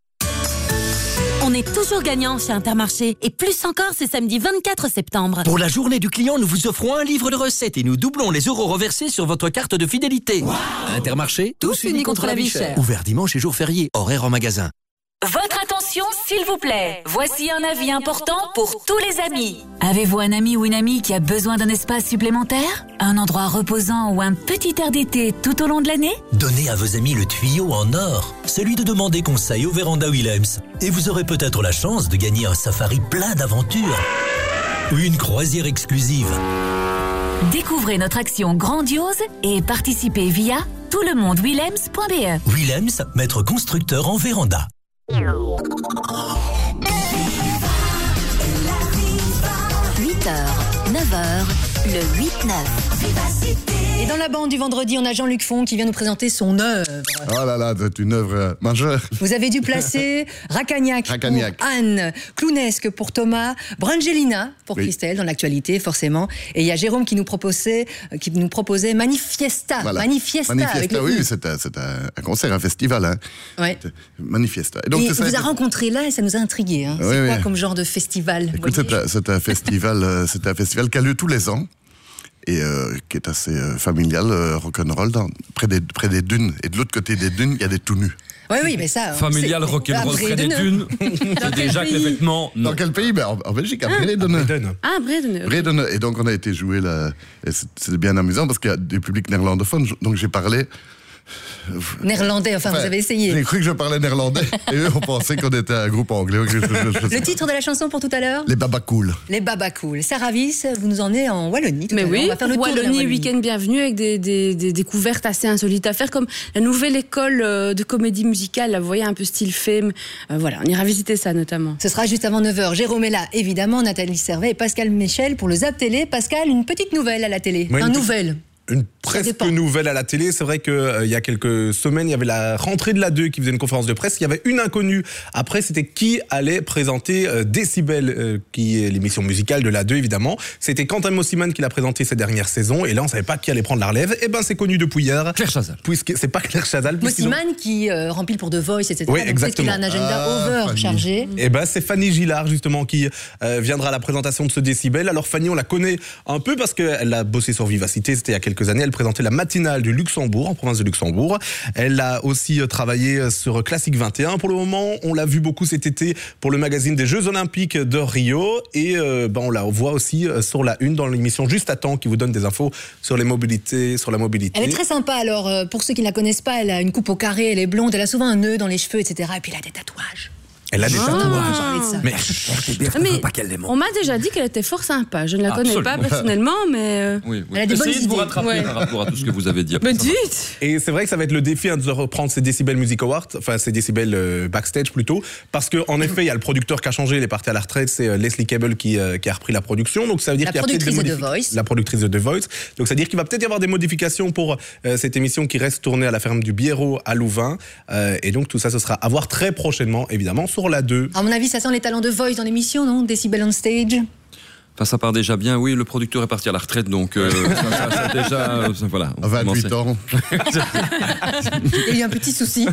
On est toujours gagnant chez Intermarché et plus encore ce samedi vingt-quatre septembre. Pour la journée du client, nous vous offrons un livre de recettes et nous doublons les euros reversés sur votre carte de fidélité. Wow. Intermarché, tous unis contre la vie chère. Ouvert dimanche et jours fériés, horaire en magasin. Votre attention, s'il vous plaît. Voici un avis important pour tous les amis. Avez-vous un ami ou une amie qui a besoin d'un espace supplémentaire? Un endroit reposant ou un petit air d'été tout au long de l'année? Donnez à vos amis le tuyau en or, celui de demander conseil au Véranda Willems. Et vous aurez peut-être la chance de gagner un safari plein d'aventures. Ou une croisière exclusive. Découvrez notre action grandiose et participez via tout le monde willems point b e. Willems, maître constructeur en véranda. huit heures, neuf heures, le huit neuf. Et dans la bande du vendredi, on a Jean-Luc Font qui vient nous présenter son œuvre. Oh là là, c'est une œuvre majeure. Vous avez dû placer Racagnac, Racagnac pour Anne, Clownesque pour Thomas, Brangelina pour oui. Christelle dans l'actualité forcément. Et il y a Jérôme qui nous proposait, qui nous proposait Manifiesta. Voilà. Manifiesta, Manifiesta avec le oui, I. c'est, un, c'est un, un concert, un festival. Hein. Ouais. Manifiesta. Et, donc, et vous a rencontré là et ça nous a intrigués. Hein. Oui, c'est oui. quoi comme genre de festival? Écoute, c'est, un, c'est, un festival, c'est un festival qui a lieu tous les ans. Et euh, qui est assez euh, familial, euh, rock'n'roll, dans, près, des, près des dunes. Et de l'autre côté des dunes, il y a des tout nus. Oui, oui, mais ça... Familial, rock'n'roll, près des dunes. C'est déjà que les vêtements... Non. Dans quel pays? Ben, en, en Belgique, à Bredene. Ah, Bredene. Bredene. Et donc, on a été joué là. Et c'est, c'est bien amusant parce qu'il y a des publics néerlandophones. Donc, j'ai parlé... Néerlandais, enfin, enfin vous avez essayé. J'ai cru que je parlais néerlandais et eux on pensait qu'on était un groupe anglais. Je, je, je Le titre de la chanson pour tout à l'heure? Les Baba Cool. Les Baba Cool. Sarah Vyss, vous nous emmenez en Wallonie tout Mais à oui, on va faire le Wallonie, tour de la Wallonie. week-end bienvenue avec des, des, des découvertes assez insolites à faire, comme la nouvelle école de comédie musicale, là, vous voyez, un peu style film. Euh, voilà, on ira visiter ça notamment. Ce sera juste avant neuf heures. Jérôme est là, évidemment, Nathalie Servet et Pascal Michel pour le Zap Télé. Pascal, une petite nouvelle à la télé. Oui, un une nouvelle. Une presque nouvelle à la télé. C'est vrai qu'il euh, y a quelques semaines, il y avait la rentrée de la deux qui faisait une conférence de presse. Il y avait une inconnue. Après, c'était qui allait présenter euh, Décibel, euh, qui est l'émission musicale de la deux, évidemment. C'était Quentin Mosiman qui l'a présenté ces dernières saisons. Et là, on ne savait pas qui allait prendre la relève. Et ben, c'est connu depuis hier. Claire Chazal. Puisque c'est pas Claire Chazal. Mosiman ont... qui euh, remplit pour The Voice, et cetera. Oui, donc exactement. peut-être qu'il a un agenda ah, over Fanny. chargé. Et ben, c'est Fanny Gillard, justement, qui euh, viendra à la présentation de ce Décibel. Alors, Fanny, on la connaît un peu parce qu'elle a bossé sur Vivacité. C'était il y a quelques années. Elle présentait la matinale du Luxembourg, en province de Luxembourg. Elle a aussi travaillé sur Classique vingt et un. Pour le moment, on l'a vu beaucoup cet été pour le magazine des Jeux Olympiques de Rio. Et euh, ben on la voit aussi sur la une dans l'émission Juste à temps qui vous donne des infos sur les mobilités, sur la mobilité. Elle est très sympa. Alors, pour ceux qui ne la connaissent pas, elle a une coupe au carré, elle est blonde, elle a souvent un nœud dans les cheveux, et cetera. Et puis elle a des tatouages. Elle a des ah, tatouages. Mais, mais pas qu'elle les montre. On m'a déjà dit qu'elle était fort sympa. Je ne la connais Absolument. pas personnellement, mais... Euh... Oui, oui. Elle a des bonnes Essayez de vous idées. rattraper Ouais. par rapport à tout ce que vous avez dit. Mais dites. Et c'est vrai que ça va être le défi hein, de reprendre ces Décibel Music Awards, enfin ces Décibel euh, backstage plutôt, parce qu'en effet, il y a le producteur qui a changé, il est parti à la retraite, c'est euh, Leslie Cable qui, euh, qui a repris la production. Donc ça veut dire La qu'il y a peut-être des productrice de modifi- The Voice. La productrice de The Voice. Donc ça veut dire qu'il va peut-être y avoir des modifications pour euh, cette émission qui reste tournée à la ferme du Biérot à Louvain. Euh, et donc tout ça, ce sera à voir très prochainement, évidemment, sur la deux. À mon avis, ça sent les talents de Voice dans l'émission, non? Décibel on stage. Enfin, ça part déjà bien. Oui, le producteur est parti à la retraite, donc euh, ça, ça, ça déjà, euh, ça, voilà. À vingt-huit ans. Il y a eu un petit souci.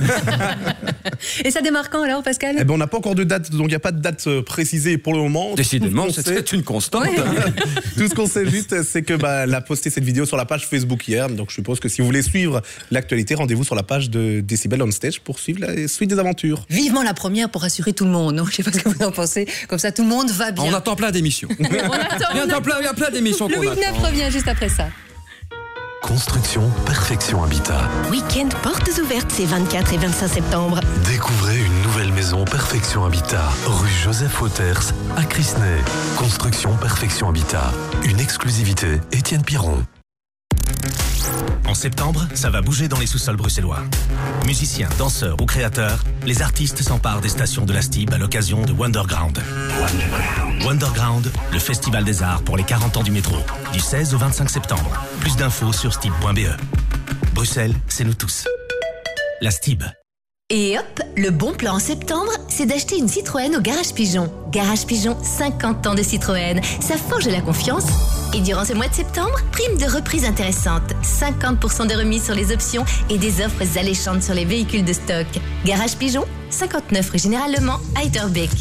Et ça démarre quand alors, Pascal? Eh ben, on n'a pas encore de date, donc il n'y a pas de date euh, précisée pour le moment. Décidément, Tout ce qu'on c'est sait- une constante. Ouais. Tout ce qu'on sait juste, c'est que bah, elle a posté cette vidéo sur la page Facebook hier. Donc je suppose que si vous voulez suivre l'actualité, rendez-vous sur la page de Décibel on Stage pour suivre la suite des aventures. Vivement la première pour rassurer tout le monde, non? Je sais pas ce que vous en pensez. Comme ça, tout le monde va bien. On attend plein d'émissions. On attend, Il y on a plein, il y a plein d'émissions Le qu'on huit attend. neuf revient juste après ça. Construction Perfection Habitat. Week-end portes ouvertes ces vingt-quatre et vingt-cinq septembre. Découvrez une nouvelle maison Perfection Habitat, rue Joseph Wauters, à Crisnay. Construction Perfection Habitat. Une exclusivité Étienne Piron. En septembre, ça va bouger dans les sous-sols bruxellois. Musiciens, danseurs ou créateurs, les artistes s'emparent des stations de la Stib à l'occasion de Wonderground. Wonderground. Wonderground, le festival des arts pour les quarante ans du métro. Du seize au vingt-cinq septembre. Plus d'infos sur stib point b e. Bruxelles, c'est nous tous. La Stib. Et hop, le bon plan en septembre, c'est d'acheter une Citroën au Garage Pigeon. Garage Pigeon, cinquante ans de Citroën. Ça forge la confiance. Et durant ce mois de septembre, prime de reprise intéressante. cinquante pour cent de remise sur les options et des offres alléchantes sur les véhicules de stock. Garage Pigeon, cinquante-neuf rue Général Le Mans, à Etterbeek.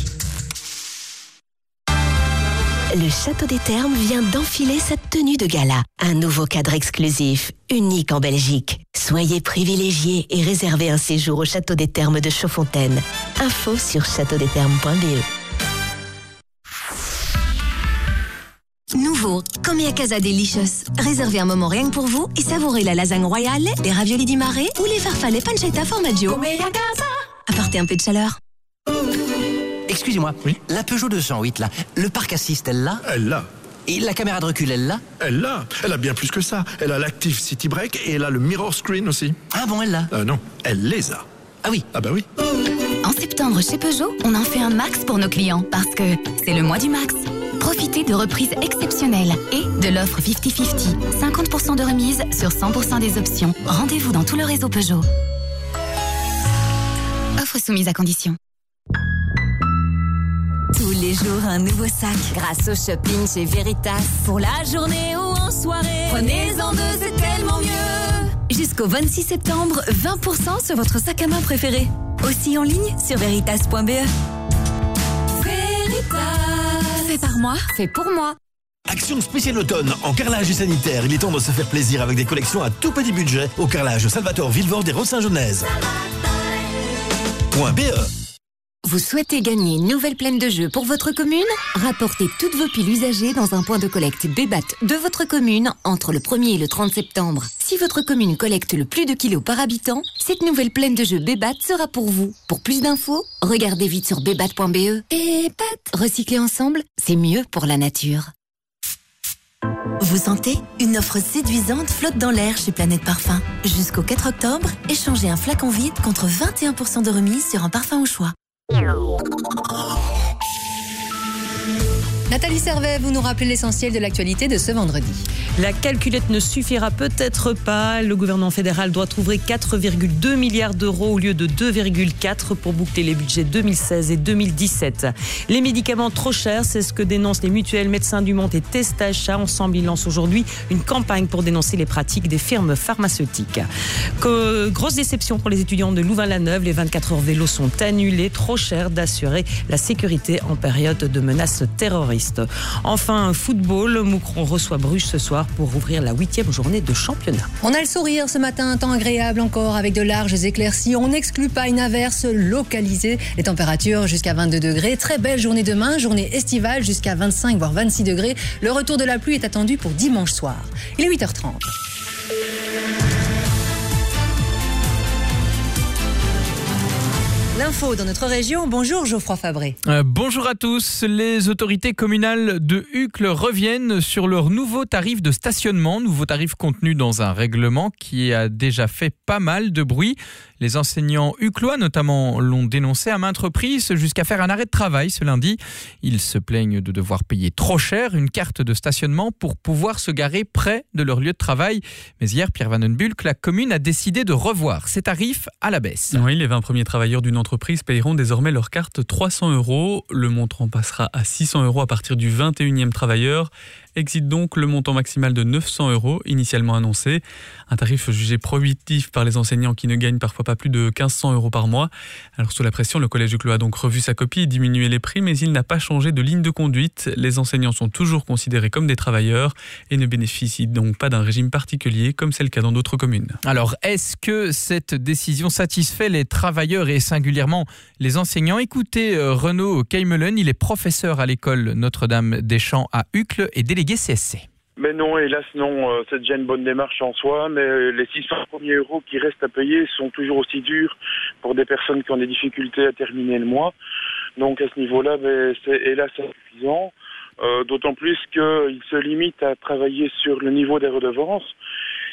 Le Château des Thermes vient d'enfiler sa tenue de gala. Un nouveau cadre exclusif, unique en Belgique. Soyez privilégiés et réservez un séjour au Château des Thermes de Chaudfontaine. Info sur château des thermes point b e. Nouveau, Comia Casa Delicious. Réservez un moment rien que pour vous et savourez la lasagne royale, les raviolis di mare ou les farfalle pancetta formaggio. Comia Casa. Apportez un peu de chaleur. Excusez-moi, oui, la Peugeot deux cent huit, là, le parc assist, elle l'a ? Elle l'a. Et la caméra de recul, elle l'a ? Elle l'a. Elle a bien plus que ça. Elle a l'Active City Brake et elle a le Mirror Screen aussi. Ah bon, elle l'a ? Euh, non, elle les a. Ah oui ? Ah bah oui. En septembre, chez Peugeot, on en fait un max pour nos clients parce que c'est le mois du max. Profitez de reprises exceptionnelles et de l'offre cinquante cinquante. cinquante pour cent de remise sur cent pour cent des options. Rendez-vous dans tout le réseau Peugeot. Offre soumise à condition. Tous les jours, un nouveau sac. Grâce au shopping chez Veritas. Pour la journée ou en soirée. Prenez-en deux, c'est tellement mieux. Jusqu'au vingt-six septembre, vingt pour cent sur votre sac à main préféré. Aussi en ligne sur veritas point b e. Veritas. Fait par moi, fait pour moi. Action spéciale automne en carrelage et sanitaire. Il est temps de se faire plaisir avec des collections à tout petit budget au carrelage Salvatore Villevorde et Rose-Saint-Genèse. .be. Vous souhaitez gagner une nouvelle plaine de jeu pour votre commune ? Rapportez toutes vos piles usagées dans un point de collecte Bébat de votre commune entre le premier et le trente septembre. Si votre commune collecte le plus de kilos par habitant, cette nouvelle plaine de jeu Bébat sera pour vous. Pour plus d'infos, regardez vite sur bébat point b e. Bébat. Recycler ensemble, c'est mieux pour la nature. Vous sentez ? Une offre séduisante flotte dans l'air chez Planète Parfum. Jusqu'au quatre octobre, échangez un flacon vide contre vingt et un pour cent de remise sur un parfum au choix. Nathalie Servet, vous nous rappelez l'essentiel de l'actualité de ce vendredi. La calculette ne suffira peut-être pas. Le gouvernement fédéral doit trouver quatre virgule deux milliards d'euros au lieu de deux virgule quatre pour boucler les budgets deux mille seize et deux mille dix-sept. Les médicaments trop chers, c'est ce que dénoncent les mutuelles Médecins du Monde et Testachat. Ensemble, ils lancent aujourd'hui une campagne pour dénoncer les pratiques des firmes pharmaceutiques. Que, grosse déception pour les étudiants de Louvain-la-Neuve. Les vingt-quatre heures vélo sont annulées. Trop cher d'assurer la sécurité en période de menaces terroristes. Enfin, football, Moucron reçoit Bruges ce soir pour ouvrir la huitième journée de championnat. On a le sourire ce matin, temps agréable encore avec de larges éclaircies. On n'exclut pas une averse localisée. Les températures jusqu'à vingt-deux degrés. Très belle journée demain, journée estivale jusqu'à vingt-cinq voire vingt-six degrés. Le retour de la pluie est attendu pour dimanche soir. Il est huit heures trente. L'info dans notre région. Bonjour Geoffroy Fabré. Euh, bonjour à tous. Les autorités communales de Uccle reviennent sur leur nouveau tarif de stationnement. Nouveau tarif contenu dans un règlement qui a déjà fait pas mal de bruit. Les enseignants uclois notamment l'ont dénoncé à maintes reprises jusqu'à faire un arrêt de travail ce lundi. Ils se plaignent de devoir payer trop cher une carte de stationnement pour pouvoir se garer près de leur lieu de travail. Mais hier, Pierre Van den Bulck, la commune a décidé de revoir ses tarifs à la baisse. Oui, les vingt premiers travailleurs d'une entreprise payeront désormais leur carte trois cents euros. Le montant passera à six cents euros à partir du vingt et unième travailleur. Exit donc le montant maximal de neuf cents euros initialement annoncé. Un tarif jugé prohibitif par les enseignants qui ne gagnent parfois pas plus de mille cinq cents euros par mois. Alors sous la pression, le collège Uccle a donc revu sa copie et diminué les prix, mais il n'a pas changé de ligne de conduite. Les enseignants sont toujours considérés comme des travailleurs et ne bénéficient donc pas d'un régime particulier comme c'est le cas dans d'autres communes. Alors est-ce que cette décision satisfait les travailleurs et singulièrement les enseignants ? Écoutez Renaud Keimelen, il est professeur à l'école Notre-Dame-des-Champs à Uccle et délégué C S C. Mais non, hélas non, c'est déjà une bonne démarche en soi, mais les six cents premiers euros qui restent à payer sont toujours aussi durs pour des personnes qui ont des difficultés à terminer le mois. Donc à ce niveau-là, ben, c'est hélas insuffisant, euh, d'autant plus qu'ils se limitent à travailler sur le niveau des redevances.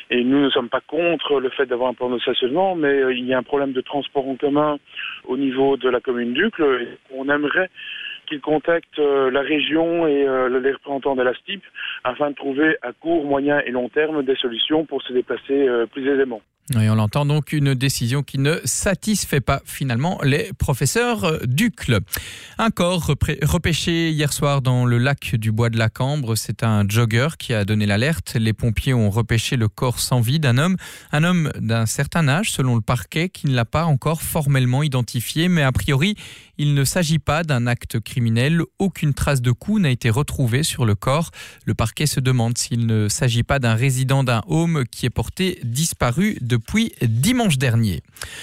Et nous ne sommes pas contre le fait d'avoir un plan de stationnement, mais euh, il y a un problème de transport en commun au niveau de la commune d'Uccle. Et on aimerait qu'ils contactent euh, la région et euh, les représentants de la S T I P afin de trouver à court, moyen et long terme des solutions pour se déplacer euh, plus aisément. Et on l'entend, donc une décision qui ne satisfait pas finalement les professeurs d'Uccle. Un corps repêché hier soir dans le lac du Bois de la Cambre. C'est un jogger qui a donné l'alerte. Les pompiers ont repêché le corps sans vie d'un homme, un homme d'un certain âge selon le parquet, qui ne l'a pas encore formellement identifié, mais a priori il ne s'agit pas d'un acte criminel. Aucune trace de coup n'a été retrouvée sur le corps. Le parquet se demande s'il ne s'agit pas d'un résident d'un home qui est porté disparu depuis dimanche dernier.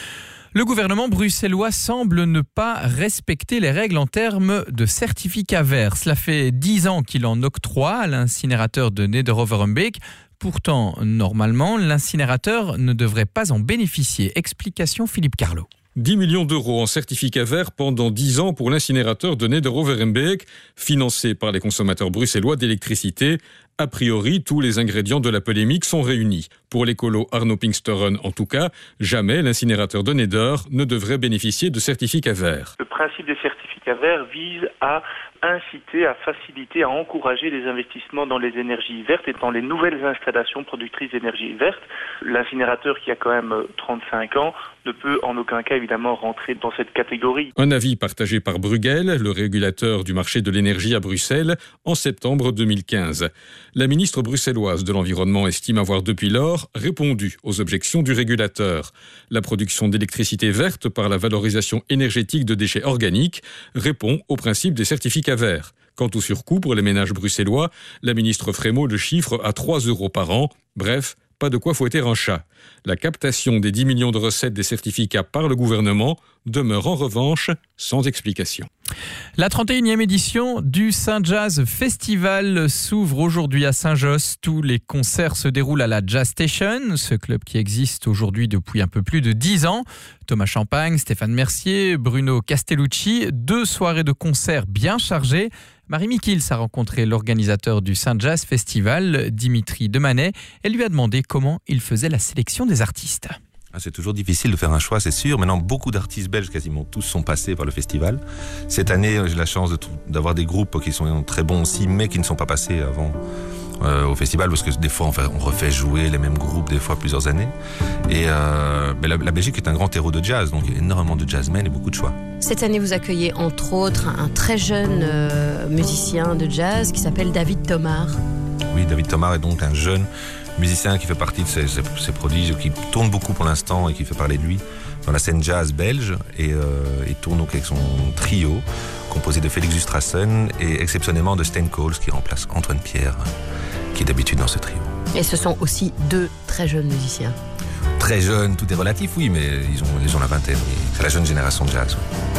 Le gouvernement bruxellois semble ne pas respecter les règles en termes de certificat vert. Cela fait dix ans qu'il en octroie à l'incinérateur de Neder-Overbeek. Pourtant, normalement, l'incinérateur ne devrait pas en bénéficier. Explication Philippe Carlo. dix millions d'euros en certificat vert pendant dix ans pour l'incinérateur de Neder-Overbeek, financé par les consommateurs bruxellois d'électricité. A priori, tous les ingrédients de la polémique sont réunis. Pour l'écolo Arno Pinksteren, en tout cas, jamais l'incinérateur de Neder ne devrait bénéficier de certificat vert. Le principe des certificats verts vise à inciter, à faciliter, à encourager les investissements dans les énergies vertes et dans les nouvelles installations productrices d'énergie verte. L'incinérateur qui a quand même trente-cinq ans ne peut en aucun cas évidemment rentrer dans cette catégorie. Un avis partagé par Bruegel, le régulateur du marché de l'énergie à Bruxelles, en septembre deux mille quinze. La ministre bruxelloise de l'Environnement estime avoir depuis lors répondu aux objections du régulateur. La production d'électricité verte par la valorisation énergétique de déchets organiques répond au principe des certificats verts. Quant au surcoût pour les ménages bruxellois, la ministre Frémaux le chiffre à trois euros par an. Bref, pas de quoi fouetter un chat. La captation des dix millions de recettes des certificats par le gouvernement demeure en revanche sans explication. La trente et unième édition du Saint-Jazz Festival s'ouvre aujourd'hui à Saint-Josse. Tous les concerts se déroulent à la Jazz Station, ce club qui existe aujourd'hui depuis un peu plus de dix ans. Thomas Champagne, Stéphane Mercier, Bruno Castellucci, deux soirées de concerts bien chargées. Marie Mikils a rencontré l'organisateur du Saint-Jazz Festival, Dimitri Demanet. Elle lui a demandé comment il faisait la sélection des artistes. C'est toujours difficile de faire un choix, c'est sûr. Maintenant, beaucoup d'artistes belges, quasiment tous, sont passés par le festival. Cette année, j'ai la chance de, d'avoir des groupes qui sont très bons aussi, mais qui ne sont pas passés avant euh, au festival, parce que des fois, on, fait, on refait jouer les mêmes groupes, des fois plusieurs années. Et euh, la, la Belgique est un grand terreau de jazz, donc il y a énormément de jazzmen et beaucoup de choix. Cette année, vous accueillez entre autres un très jeune euh, musicien de jazz qui s'appelle David Thomar. Oui, David Thomar est donc un jeune musicien qui fait partie de ces, ces, ces prodiges, qui tourne beaucoup pour l'instant et qui fait parler de lui dans la scène jazz belge. Et euh, il tourne donc avec son trio, composé de Félix Justrassen et exceptionnellement de Stan Coles, qui remplace Antoine Pierre, qui est d'habitude dans ce trio. Et ce sont aussi deux très jeunes musiciens. Très jeunes, tout est relatif, oui, mais ils ont, ils ont la vingtaine. Oui. C'est la jeune génération de jazz. Oui.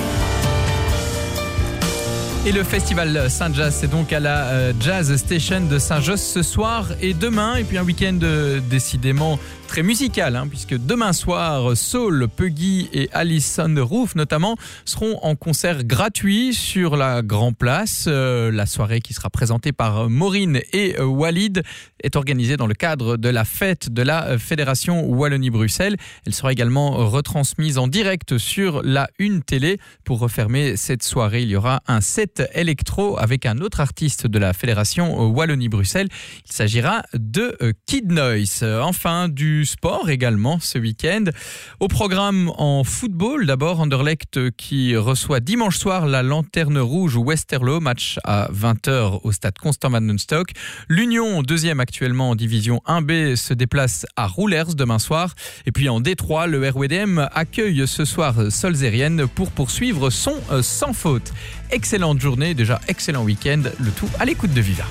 Et le festival Saint-Jazz, c'est donc à la euh, Jazz Station de Saint-Josse ce soir et demain. Et puis un week-end euh, décidément très musical, hein, puisque demain soir, Saul, Puggy et Alison Roof notamment seront en concert gratuit sur la Grand Place. Euh, la soirée qui sera présentée par Maureen et euh, Walid est organisée dans le cadre de la fête de la Fédération Wallonie-Bruxelles. Elle sera également retransmise en direct sur la Une Télé. Pour refermer cette soirée, il y aura un set électro avec un autre artiste de la Fédération Wallonie-Bruxelles. Il s'agira de Kid Noise. Enfin, du sport également ce week-end. Au programme en football, d'abord Anderlecht qui reçoit dimanche soir la Lanterne Rouge Westerlo, match à vingt heures au stade Constant Madenstock. L'Union, deuxième actuellement en division un B, se déplace à Roulers demain soir. Et puis en D trois, le R W D M accueille ce soir Solzérienne pour poursuivre son sans faute. Excellente journée, déjà excellent week-end, le tout à l'écoute de Viva.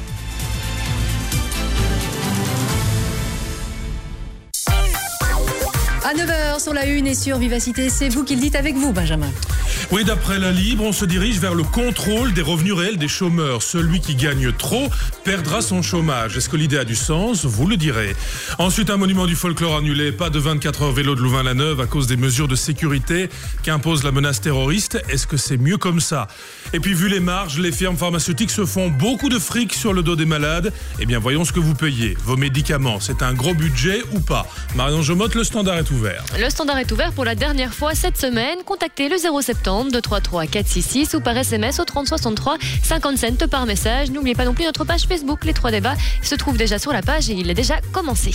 À neuf heures sur la une et sur Vivacité, c'est vous qui le dites avec vous, Benjamin. Oui, d'après la Libre, on se dirige vers le contrôle des revenus réels des chômeurs. Celui qui gagne trop perdra son chômage. Est-ce que l'idée a du sens? Vous le direz. Ensuite, un monument du folklore annulé. Pas de vingt-quatre heures vélo de Louvain-la-Neuve à cause des mesures de sécurité qu'impose la menace terroriste. Est-ce que c'est mieux comme ça? Et puis, vu les marges, les firmes pharmaceutiques se font beaucoup de fric sur le dos des malades. Eh bien, voyons ce que vous payez. Vos médicaments, c'est un gros budget ou pas? Marion Jomotte, le standard est ouvert. Le standard est ouvert pour la dernière fois cette semaine. Contactez le zéro septante deux trois trois quatre six six ou par S M S au trente soixante-trois, cinquante cents par message. N'oubliez pas non plus notre page Facebook, Les Trois Débats, se trouve déjà sur la page et il est déjà commencé.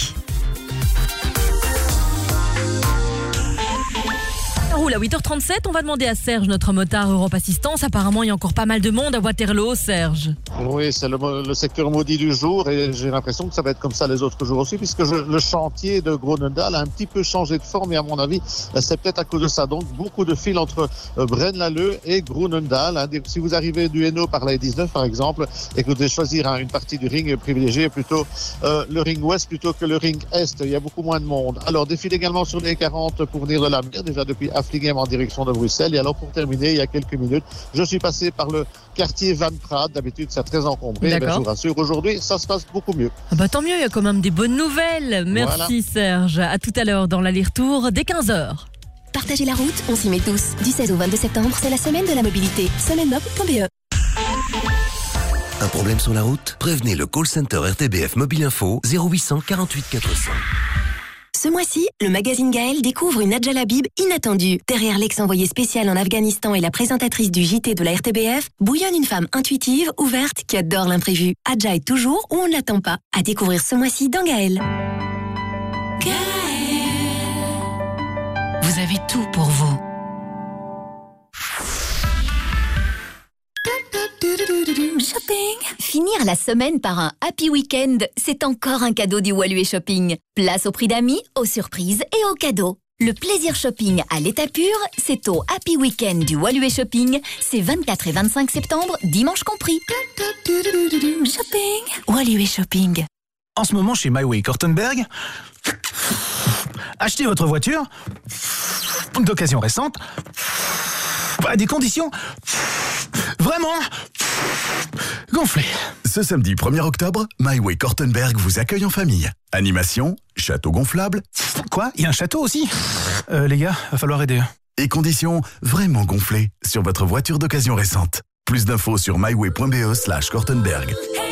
Roule à huit heures trente-sept, on va demander à Serge, notre motard Europe Assistance. Apparemment, il y a encore pas mal de monde à Waterloo, Serge. Oui, c'est le, le secteur maudit du jour et j'ai l'impression que ça va être comme ça les autres jours aussi, puisque je, le chantier de Groenendael a un petit peu changé de forme et à mon avis, c'est peut-être à cause de ça. Donc, beaucoup de fils entre euh, Braine-l'Alleud et Groenendael. Hein. Si vous arrivez du Hainaut par la dix-neuf, par exemple, et que vous devez choisir hein, une partie du ring, privilégiez plutôt euh, le ring ouest plutôt que le ring est. Il y a beaucoup moins de monde. Alors, défile également sur les quarante pour venir de la mer, déjà depuis Affligem en direction de Bruxelles. Et alors, pour terminer, il y a quelques minutes, je suis passé par le quartier Van Praat. D'habitude, c'est très encombré. Mais je vous rassure, aujourd'hui, ça se passe beaucoup mieux. Ah bah, tant mieux, il y a quand même des bonnes nouvelles. Merci voilà. Serge. À tout à l'heure dans l'aller-retour dès quinze heures. Partagez la route, on s'y met tous. Du seize au vingt-deux septembre, c'est la semaine de la mobilité. semaine mob point b e. Un problème sur la route? Prévenez le call center R T B F Mobile Info zéro huit cent quarante-huit quatre cents. Ce mois-ci, le magazine Gaël découvre une Adja Labib inattendue. Derrière l'ex-envoyé spécial en Afghanistan et la présentatrice du J T de la R T B F, bouillonne une femme intuitive, ouverte, qui adore l'imprévu. Adja est toujours où on ne l'attend pas. À découvrir ce mois-ci dans Gaël. Gaël. Vous avez tout pour vous. Shopping. Finir la semaine par un happy weekend, c'est encore un cadeau du Wallue Shopping. Place au prix d'amis, aux surprises et aux cadeaux. Le plaisir shopping à l'état pur, c'est au happy weekend du Wallue Shopping. C'est vingt-quatre et vingt-cinq septembre, dimanche compris. Shopping. Wallue Shopping. En ce moment, chez My Way Kortenberg, achetez votre voiture d'occasion récente à des conditions vraiment gonflées. Ce samedi premier octobre, My Way Kortenberg vous accueille en famille. Animation, château gonflable. Quoi? Il y a un château aussi? euh, Les gars, va falloir aider. Et conditions vraiment gonflées sur votre voiture d'occasion récente. Plus d'infos sur myway point b e slash Kortenberg.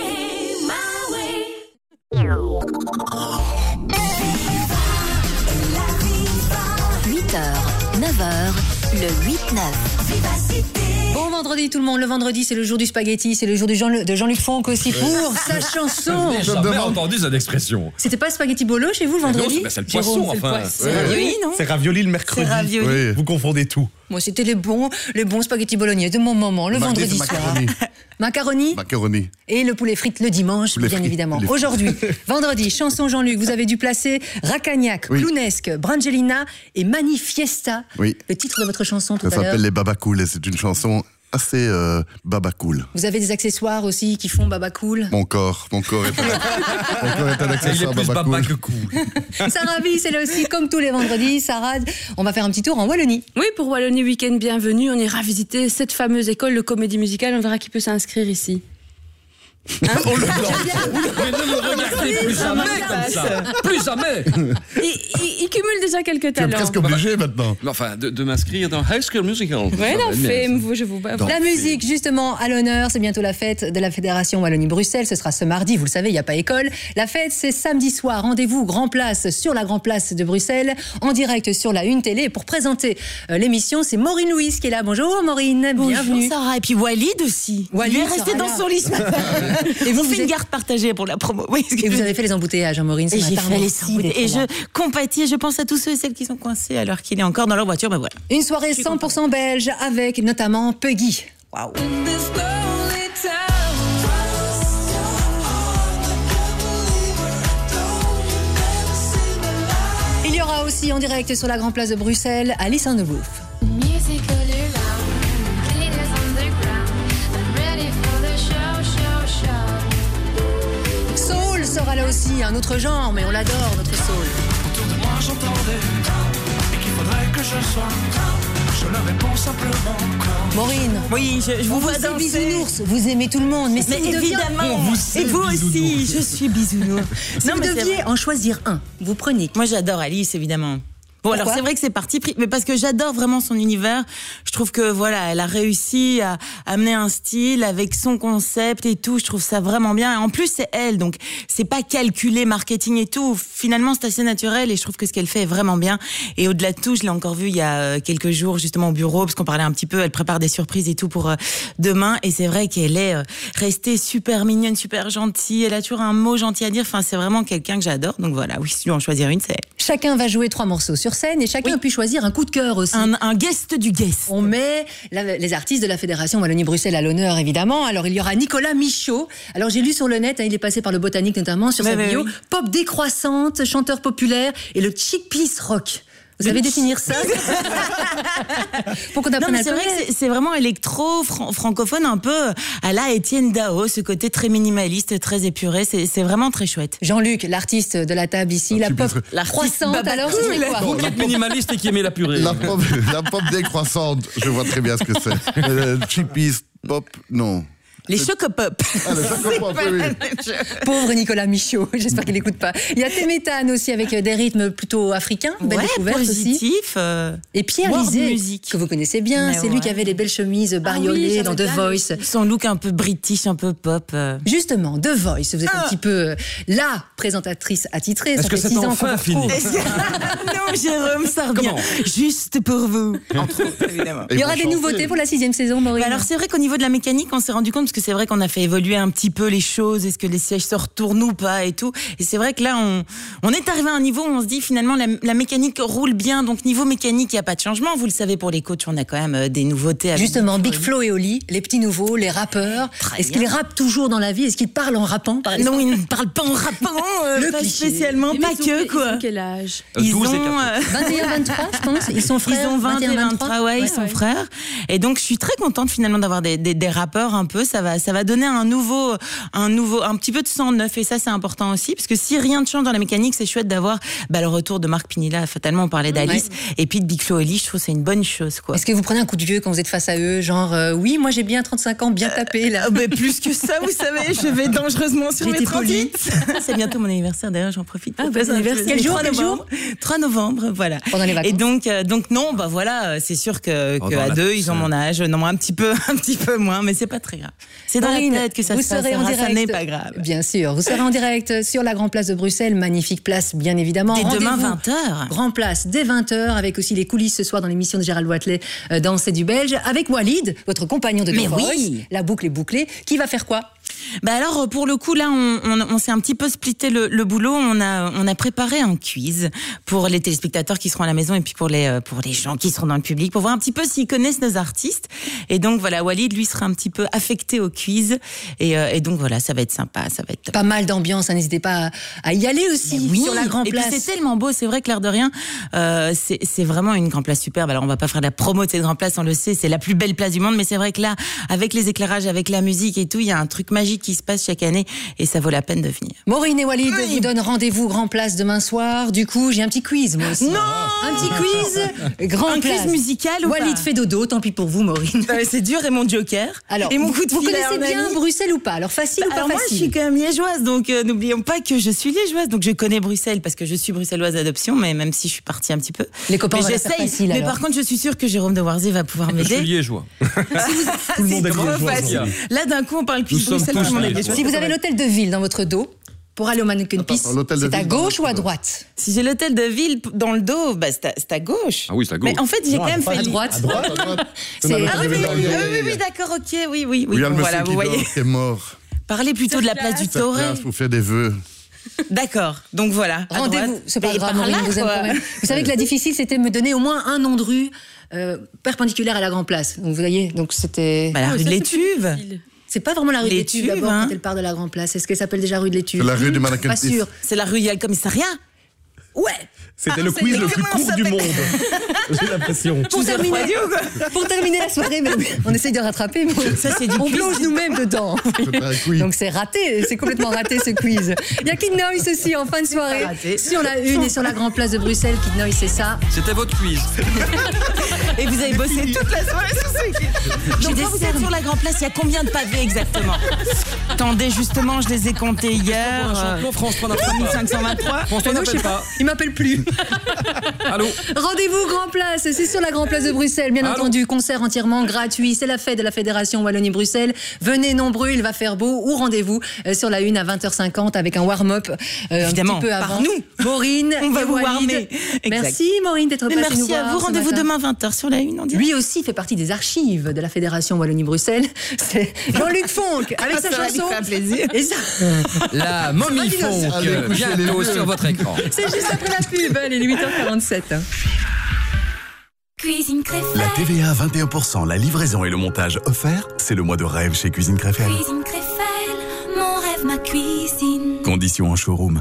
huit heures, neuf heures, le huit neuf. Bon vendredi tout le monde, le vendredi c'est le jour du spaghetti, c'est le jour de, Jean, de Jean-Luc Fonck aussi pour sa chanson. J'ai jamais entendu cette expression. C'était pas spaghetti bolo chez vous le vendredi? Non, c'est le poisson enfin. C'est ravioli, non? C'est ravioli le mercredi. Oui. Vous confondez tout. Moi c'était les bons, les bons spaghetti bolognaise de mon moment, le Mardi, vendredi soir. macaroni. Macaroni. Macaroni. Et le poulet frites le dimanche, Poulet bien frites, évidemment. poulet frites. Aujourd'hui, vendredi, chanson Jean-Luc, vous avez dû placer Racagnac, Oui. Clownesque, Brangelina et Manifiesta. Oui. Le titre de votre chanson tout Ça à l'heure. s'appelle Les Babacool et c'est une chanson assez euh, babacool. Vous avez des accessoires aussi qui font baba cool. Mon corps, mon corps est un, mon corps est un accessoire Il est plus babacool. baba que cool. Sarah Vie, c'est là aussi comme tous les vendredis. Sarah, on va faire un petit tour en Wallonie. Oui, pour Wallonie Week-end Bienvenue, on ira visiter cette fameuse école de comédie musicale. On verra qui peut s'inscrire ici. Hein oh le blanc. Mais ne me regardez plus jamais comme ça. Plus jamais. Il, il, il cumule déjà quelques Tu es talents. presque obligé maintenant. Enfin, de, de m'inscrire dans High School Musical. Ouais, non, fait, je vous La musique, justement, à l'honneur, c'est bientôt la fête de la Fédération Wallonie-Bruxelles. Ce sera ce mardi, vous le savez, il n'y a pas école. La fête, c'est samedi soir. Rendez-vous Grand Place sur la Grand Place de Bruxelles, en direct sur la Une Télé. Et pour présenter euh, l'émission, c'est Maureen Louise qui est là. Bonjour Maureen, Bonjour bienvenue. Sarah, et puis Walid aussi. Walid il est resté sera dans là. son lit ce matin. Et vous, On vous fait une êtes- garde partagée pour la promo. Oui, Et vous avez fait les embouteillages, hein, Maureen, ce Et j'ai matin. fait les Merci embouteillages. d'être Et je là. compatis et je pense à tous ceux et celles qui sont coincés alors qu'il est encore dans leur voiture. Ben voilà. Une soirée cent pour cent belge avec notamment Puggy. Waouh. Il y aura aussi en direct sur la Grand Place de Bruxelles, Alice on the Roof. Soul sera là aussi, un autre genre, mais on l'adore, notre soul. Autour de moi j'entendais et qui je sois grand, je le réponds simplement quand. Maureen. Oui, je, je vous, vous vois aussi danser. bisounours, vous aimez tout le monde, mais, mais si vous évidemment, deviez... et vous aussi, je suis bisounours. Si vous deviez en choisir un, vous prenez. Moi, j'adore Alice, évidemment. Bon, Pourquoi alors c'est vrai que c'est parti pris, mais parce que j'adore vraiment son univers. Je trouve que voilà, elle a réussi à amener un style avec son concept et tout. Je trouve ça vraiment bien. Et en plus, c'est elle, donc c'est pas calculé marketing et tout. Finalement, c'est assez naturel et je trouve que ce qu'elle fait est vraiment bien. Et au-delà de tout, je l'ai encore vue il y a quelques jours justement au bureau parce qu'on parlait un petit peu. Elle prépare des surprises et tout pour euh, demain. Et c'est vrai qu'elle est euh, restée super mignonne, super gentille. Elle a toujours un mot gentil à dire. Enfin, c'est vraiment quelqu'un que j'adore. Donc voilà, oui, si tu veux en choisir une, c'est elle. Chacun va jouer trois morceaux sur scène et chacun oui. a pu choisir un coup de cœur aussi. Un, un guest du guest. On met la, les artistes de la Fédération Wallonie-Bruxelles à l'honneur, évidemment. Alors, il y aura Nicolas Michaud. Alors, j'ai lu sur le net, hein, il est passé par le Botanique notamment, sur mais sa mais bio. Oui. Pop décroissante, chanteur populaire et le chickpeas rock. Vous savez définir ça? Pour qu'on apprenne à c'est vrai que c'est, c'est vraiment électro, fran- francophone, un peu à la Étienne Dao, ce côté très minimaliste, très épuré. C'est, c'est vraiment très chouette. Jean-Luc, l'artiste de la table ici, la pop croissante, alors c'est quoi? Vous qui êtes minimaliste et qui aimez la purée. La pop, la pop décroissante, je vois très bien ce que c'est. Euh, Chippies, pop, non. Les Chocopop. Ah, les Chocopop, oui. Pauvre Nicolas Michaud, j'espère qu'il n'écoute pas. Il y a Téméthane aussi avec des rythmes plutôt africains, belle ouais, découverte positif, aussi. Euh, Et Pierre Lisée, que vous connaissez bien, mais c'est ouais. lui qui avait les belles chemises bariolées ah oui, dans The Voice. Son look un peu british, un peu pop. Euh. Justement, The Voice, vous êtes ah. un petit peu la présentatrice attitrée. Est-ce ça que fait c'est six ans enfin fini? Non, Jérôme, ça revient. Comment? Juste pour vous. Entre autres, évidemment. Il y aura des nouveautés pour la sixième saison, Maureen. Alors c'est vrai qu'au niveau de la mécanique, on s'est rendu compte, parce que c'est vrai qu'on a fait évoluer un petit peu les choses, est-ce que les sièges se retournent ou pas et tout. Et c'est vrai que là, on, on est arrivé à un niveau où on se dit finalement la, la mécanique roule bien. Donc niveau mécanique, il n'y a pas de changement. Vous le savez, pour les coachs, on a quand même euh, des nouveautés. Avec Justement, Big Flo et Oli, les petits nouveaux, les rappeurs. Très Est-ce bien. qu'ils rappent toujours dans la vie? Est-ce qu'ils parlent en rappant par Non, ils ne parlent pas en rappant, euh, pas cliché. Spécialement, pas que ont, quoi. Ils ont quel âge? Ils ont euh, vingt et un vingt-trois, je pense. Ils sont frères. Ils ont vingt et vingt-trois, ouais, ouais, ils sont ouais. frères. Et donc, je suis très contente finalement d'avoir des, des, des rappeurs un peu. Ça va, ça va donner un nouveau, un nouveau, un petit peu de sang neuf. Et ça, c'est important aussi, parce que si rien ne change dans la mécanique, c'est chouette d'avoir bah, le retour de Marc Pinilla. Fatalement, on parlait d'Alice, ouais. et puis de Big Flo et Oli. Je trouve que c'est une bonne chose, quoi. Est-ce que vous prenez un coup de vieux quand vous êtes face à eux, genre euh, oui, moi j'ai bien trente-cinq ans, bien tapé là. Euh, bah, plus que ça, vous savez, je vais dangereusement sur mes trente-huit. C'est bientôt mon anniversaire, d'ailleurs, j'en profite. Ah, bon anniversaire. Quel jour, quel jour trois novembre, voilà. Pendant les vacances. Et donc, euh, donc non, bah voilà, c'est sûr que, que à deux, ils ont mon âge, non, un petit peu, un petit peu moins, mais c'est pas très grave. C'est dans Maureen, la tête que ça vous se serez passe, en direct. Ça n'est pas grave. Bien sûr, vous serez en direct sur la Grand Place de Bruxelles, magnifique place, bien évidemment. Dès Rendez-vous. demain vingt heures. Grand Place, dès vingt heures, avec aussi les coulisses ce soir dans l'émission de Gérald Wathelet, euh, dans C'est du Belge, avec Walid, votre compagnon de The Voice. Oui. La boucle est bouclée. Qui va faire quoi? Bah alors pour le coup là on, on, on s'est un petit peu splitté le, le boulot. On a on a préparé un quiz pour les téléspectateurs qui seront à la maison et puis pour les pour les gens qui seront dans le public pour voir un petit peu s'ils connaissent nos artistes. Et donc voilà, Walid lui sera un petit peu affecté au quiz et, euh, et donc voilà, ça va être sympa, ça va être pas mal d'ambiance. Hein, n'hésitez pas à y aller aussi oui, sur la Grand Place. Et puis c'est tellement beau, c'est vrai que l'air de rien, euh, c'est c'est vraiment une Grand Place superbe. Alors on va pas faire la promo de cette Grand Place, on le sait, c'est la plus belle place du monde, mais c'est vrai que là avec les éclairages, avec la musique et tout, il y a un truc magique qui se passe chaque année et ça vaut la peine de venir. Maureen et Walid oui. vous donnent rendez-vous Grand Place demain soir. Du coup, j'ai un petit quiz moi aussi. Non, un petit quiz Grand un Place. quiz musical ou Walid pas fait dodo, tant pis pour vous Maureen. Euh, c'est dur et mon joker. Alors, et mon coup de vous filet connaissez bien ami. Bruxelles ou pas? Alors facile bah, ou pas alors facile? Moi, je suis quand même liégeoise, donc euh, n'oublions pas que je suis liégeoise, donc je connais Bruxelles parce que je suis bruxelloise d'adoption, mais même si je suis partie un petit peu. Les copains, mais j'essaye. Facile, mais alors. par contre, je suis sûre que Jérôme de Warzé va pouvoir m'aider. Je suis liégeois. Tout le monde est liégeois. Là, d'un coup, on parle plus Bruxelles. Tout le monde est liégeois. Si vous avez l'hôtel de ville dans votre dos, pour aller au Mannequin Peace, c'est à gauche ou à droite? Si j'ai l'hôtel de ville dans le dos, bah c'est, à, c'est à gauche. Ah oui, c'est à gauche. Mais en fait, j'ai non, quand même fait... À droite. À droite, à droite. C'est... Ah oui, oui, oui, oui, oui, d'accord, ok, oui, oui, oui. Oui, il y a le voilà, monsieur vous qui voyez. dort, qui est mort. Parlez plutôt de la place du Toré. Vous faites des vœux. D'accord, donc voilà. Rendez-vous, c'est pas grave, Maureen, vous aime quand même. Vous savez que la difficile, c'était de me donner au moins un nom de rue euh, perpendiculaire à la Grand Place. Donc vous voyez, donc c'était... Bah, la rue de l'Étuve. C'est pas vraiment la rue de l'Étuve, l'Étuve d'abord hein. quand elle part de la Grand Place. Est-ce qu'elle s'appelle déjà rue de l'Étuve? C'est la rue du Mannequin Pas Peace. sûr. C'est la rue, il y a le commissariat. Ouais. C'était Ah, le c'est- quiz mais le plus comment court ça du fait- monde. J'ai l'impression. Pour terminer, pour terminer la soirée, mais on essaye de rattraper, mais on, Ça, c'est du on quiz. plonge nous-mêmes dedans. C'est pas un quiz. Donc c'est raté, c'est complètement raté ce quiz. Il y a Kid Noise aussi en fin de soirée. raté. Sur la une et sur la grande place de Bruxelles, Kid Noise c'est ça. C'était votre quiz. Et vous avez bossé toute la soirée sur ce J'ai Donc des quand vous êtes cernes. sur la Grand Place, il y a combien de pavés exactement? Attendez, justement, je les ai comptés hier. Un champion, France trois n'appelle trois mille pas. cinq cent vingt-trois. France trois Et moi, je sais n'appelle pas, pas. il m'appelle plus. Allô. Rendez-vous Grand Place, c'est sur la Grand Place de Bruxelles, bien Allô. entendu, concert entièrement gratuit, c'est la fête de la Fédération Wallonie-Bruxelles. Venez nombreux, il va faire beau, ou rendez-vous euh, sur la une à vingt heures cinquante avec un warm-up euh, un Évidemment, petit peu par avant. nous. Maureen On va et vous Walid. warmer. Exact. Merci Maureen d'être Mais passée merci nous voir à vous. ce Rendez-vous matin. demain vingt heures sur la une, on dit. Lui aussi fait partie des archives de la Fédération Wallonie-Bruxelles. C'est Jean-Luc Fonck avec sa Ça va lui chanson. faire plaisir. Et ça, La momie Ça va, Fonck, Allez, couchez les bientôt vieux. sur votre écran. c'est juste après la pub, allez, il est huit heures quarante-sept. Cuisine Créfelle. La T V A à vingt et un pour cent, la livraison et le montage offerts, c'est le mois de rêve chez Cuisine Créfelle. Cuisine Créfelle, mon rêve, ma cuisine. Conditions en showroom.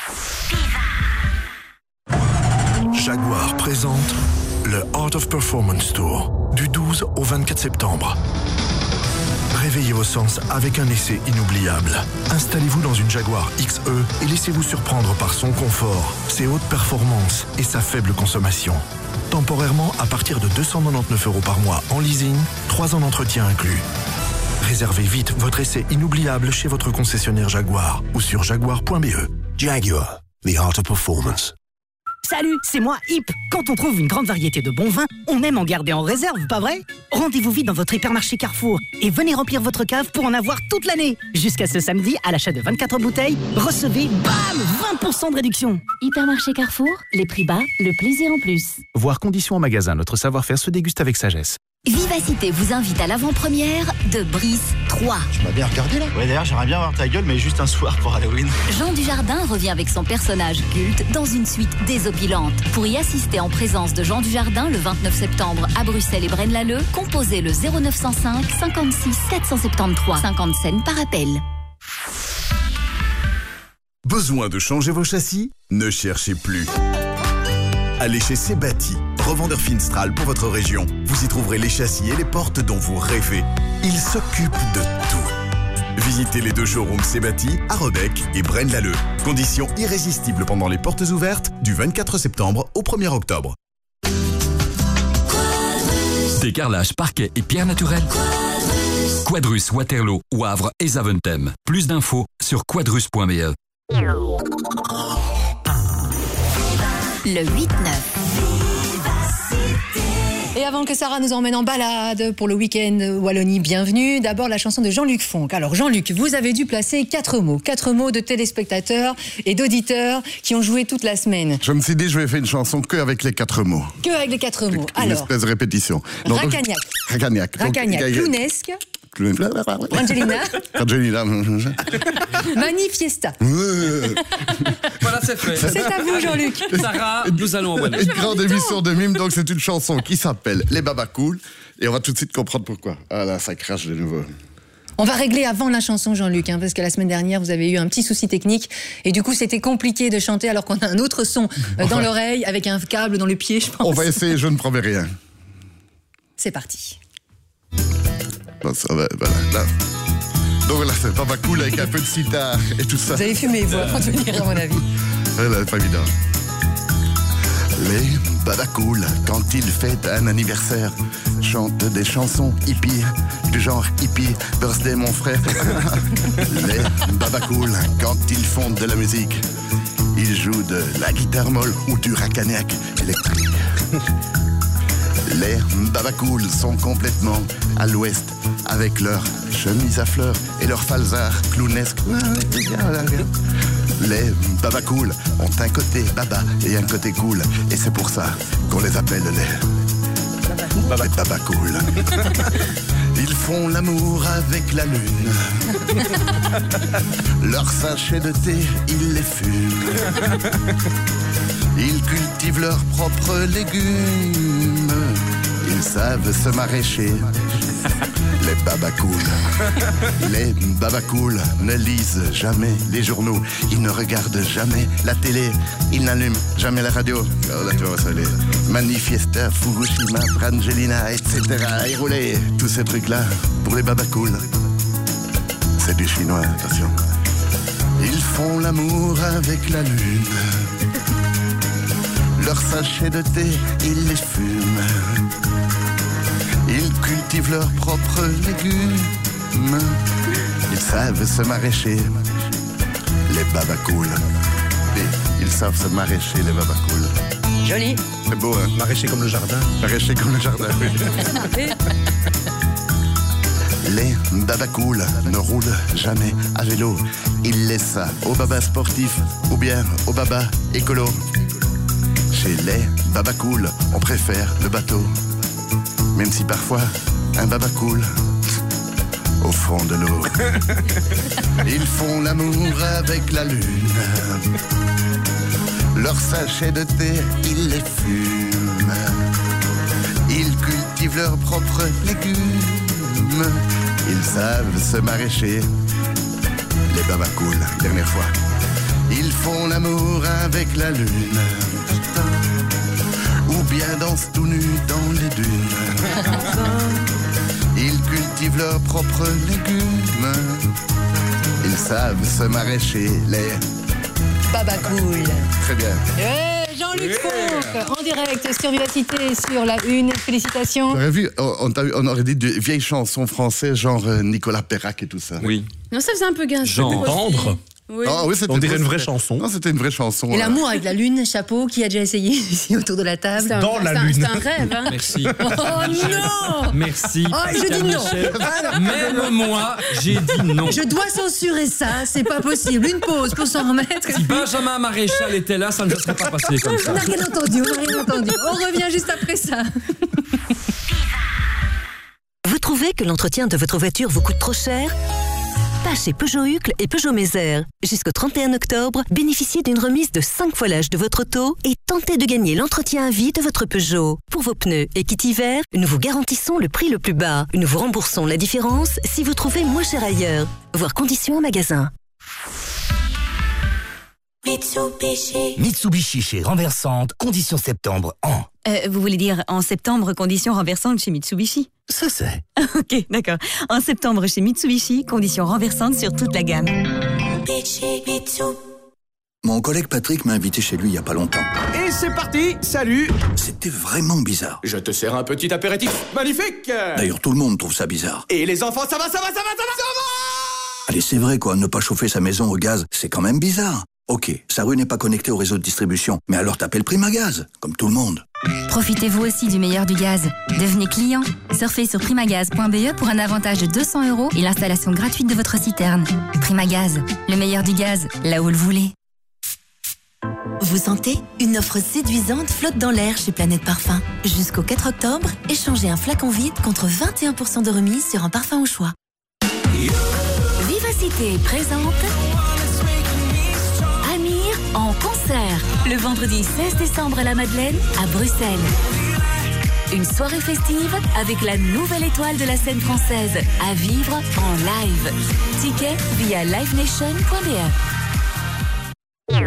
Jaguar présente le Art of Performance Tour du douze au vingt-quatre septembre. Réveillez vos sens avec un essai inoubliable. Installez-vous dans une Jaguar X E et laissez-vous surprendre par son confort, ses hautes performances et sa faible consommation. Temporairement à partir de deux cent quatre-vingt-dix-neuf euros par mois en leasing, trois ans d'entretien inclus. Réservez vite votre essai inoubliable chez votre concessionnaire Jaguar ou sur jaguar point b e. Jaguar, the art of performance. Salut, c'est moi, Hip. Quand on trouve une grande variété de bons vins, on aime en garder en réserve, pas vrai? Rendez-vous vite dans votre hypermarché Carrefour et venez remplir votre cave pour en avoir toute l'année. Jusqu'à ce samedi, à l'achat de vingt-quatre bouteilles, recevez, bam, vingt pour cent de réduction. Hypermarché Carrefour, les prix bas, le plaisir en plus. Voir conditions en magasin, notre savoir-faire se déguste avec sagesse. Vivacité vous invite à l'avant-première de Brice trois. Tu m'as bien regardé là? Ouais, d'ailleurs, j'aimerais bien voir ta gueule, mais juste un soir pour Halloween. Jean Dujardin revient avec son personnage culte dans une suite désopilante. Pour y assister en présence de Jean Dujardin le vingt-neuf septembre à Bruxelles et Braine-l'Alleud, composez le zéro neuf cent cinq cinquante-six sept cent soixante-treize. cinquante cents par appel. Besoin de changer vos châssis? Ne cherchez plus. Allez chez Sebati, revendeur Finstral pour votre région. Vous y trouverez les châssis et les portes dont vous rêvez. Ils s'occupent de tout. Visitez les deux showrooms Sebati à Rodec et Braine-l'Alleud. Conditions irrésistibles pendant les portes ouvertes du vingt-quatre septembre au premier octobre. Décarrelage, parquet et pierre naturelle. Quadrus, Waterloo, Wavre et Zaventem. Plus d'infos sur quadrus point b e. Le huit neuf. Et avant que Sarah nous emmène en balade pour le week-end Wallonie, bienvenue. D'abord la chanson de Jean-Luc Fonck. Alors Jean-Luc, vous avez dû placer quatre mots. Quatre mots de téléspectateurs et d'auditeurs qui ont joué toute la semaine. Je me suis dit, je vais faire une chanson que avec les quatre mots. Que avec les quatre mots. Une Alors, espèce de répétition. Non, donc- Racagnac. Racagnac. Donc, Racagnac, il y a- clownesque, Angelina, Angelina. Manifesta. Voilà, c'est fait. C'est à vous, Jean-Luc. Sarah, nous allons en Wallonie. Une grande émission de mime, donc c'est une chanson qui s'appelle Les Babas Cool. Et on va tout de suite comprendre pourquoi. Ah là, ça crache de nouveau. On va régler avant la chanson, Jean-Luc, hein, parce que la semaine dernière, vous avez eu un petit souci technique. Et du coup, c'était compliqué de chanter alors qu'on a un autre son euh, dans va- l'oreille, avec un câble dans le pied, je pense. On va essayer, je ne promets rien. C'est parti. Bon, ça va, voilà, là. Donc voilà, c'est Baba Cool avec un peu de sitar et tout ça. Vous avez fumé, vous, avant de venir, à mon avis. Voilà, pas évident. Les Baba Cool, quand ils fêtent un anniversaire, chantent des chansons hippies, du genre hippie, birthday mon frère. Les Baba Cool, quand ils font de la musique, ils jouent de la guitare molle ou du racagnac électrique. Les Baba Cool sont complètement à l'ouest, avec leur chemise à fleurs et leur falzar clownesque. Les Baba Cool ont un côté baba et un côté cool, et c'est pour ça qu'on les appelle les Baba, Baba Cool. Ils font l'amour avec la lune. Leurs sachets de thé, ils les fument. Ils cultivent leurs propres légumes. Ils savent se maraîcher. Les babacools. Les babacools ne lisent jamais les journaux. Ils ne regardent jamais la télé. Ils n'allument jamais la radio. Oh, là, tu vois, ça, les Manifesta, Fukushima, Brangelina, et cetera. Et rouler, tous ces trucs-là, pour les babacools. C'est du chinois, attention. Ils font l'amour avec la lune. Leurs sachets de thé, ils les fument. Ils cultivent leurs propres légumes. Ils savent se maraîcher, les babacools. Et ils savent se maraîcher, les babacools. Joli. C'est beau, hein? Maraîcher comme le jardin. Maraîcher comme le jardin, oui. Les babacools ne roulent jamais à vélo. Ils laissent ça aux babas sportifs ou bien aux babas écolos. Chez les babacools, on préfère le bateau. Même si parfois, un babacool au fond de l'eau. Ils font l'amour avec la lune. Leurs sachets de thé, ils les fument. Ils cultivent leurs propres légumes. Ils savent se maraîcher. Les babacools, dernière fois. Ils font l'amour avec la lune. Ou bien dansent tout nus dans les dunes. Ils cultivent leurs propres légumes. Ils savent se maraîcher, les babacools. Très bien. Ouais, Jean-Luc yeah. Fonck, en direct sur Vivacité, sur la une. Félicitations. J'aurais vu, on, on aurait dit de vieilles chansons françaises, genre Nicolas Perrac et tout ça. Oui. Non, ça faisait un peu grinçant. Jean Tendre. Oui. Ah, oui, on dirait une vraie chanson. Non, c'était une vraie chanson. Et euh... l'amour avec la lune, chapeau, qui a déjà essayé ici autour de la table. Un, Dans la c'est lune. C'est un rêve, hein. Merci. Oh non. Merci. Oh, je dis non. Même moi, j'ai dit non. Je dois censurer ça, c'est pas possible. Une pause pour s'en remettre. Si Benjamin Maréchal était là, ça ne se serait pas passé comme ça. On n'a rien entendu, on n'a rien entendu. On revient juste après ça. Vous trouvez que l'entretien de votre voiture vous coûte trop cher ? Pas chez Peugeot Hucle et Peugeot Mézère. Jusqu'au trente et un octobre, bénéficiez d'une remise de cinq fois l'âge de votre auto et tentez de gagner l'entretien à vie de votre Peugeot. Pour vos pneus et kit hiver, nous vous garantissons le prix le plus bas. Nous vous remboursons la différence si vous trouvez moins cher ailleurs. Voir conditions en magasin. Mitsubishi. Mitsubishi chez Renversante, condition septembre en. Euh, vous voulez dire en septembre, conditions renversantes chez Mitsubishi? Ça c'est. Ok, d'accord. En septembre chez Mitsubishi, conditions renversantes sur toute la gamme. Mon collègue Patrick m'a invité chez lui il y a pas longtemps. Et c'est parti, salut. C'était vraiment bizarre. Je te sers un petit apéritif magnifique. D'ailleurs, tout le monde trouve ça bizarre. Et les enfants, ça va, ça va, ça va, ça va, ça va. Allez, c'est vrai quoi, ne pas chauffer sa maison au gaz, c'est quand même bizarre. Ok, sa rue n'est pas connectée au réseau de distribution, mais alors t'appelles Primagaz, comme tout le monde. Profitez-vous aussi du meilleur du gaz. Devenez client. Surfez sur primagaz point b e pour un avantage de deux cents euros et l'installation gratuite de votre citerne. Primagaz, le meilleur du gaz, là où vous le voulez. Vous sentez? Une offre séduisante flotte dans l'air chez Planète Parfum. Jusqu'au quatre octobre, échangez un flacon vide contre vingt et un pour cent de remise sur un parfum au choix. Vivacité présente Amir en concert le vendredi seize décembre à la Madeleine à Bruxelles. Une soirée festive avec la nouvelle étoile de la scène française à vivre en live. Ticket via live nation point b e.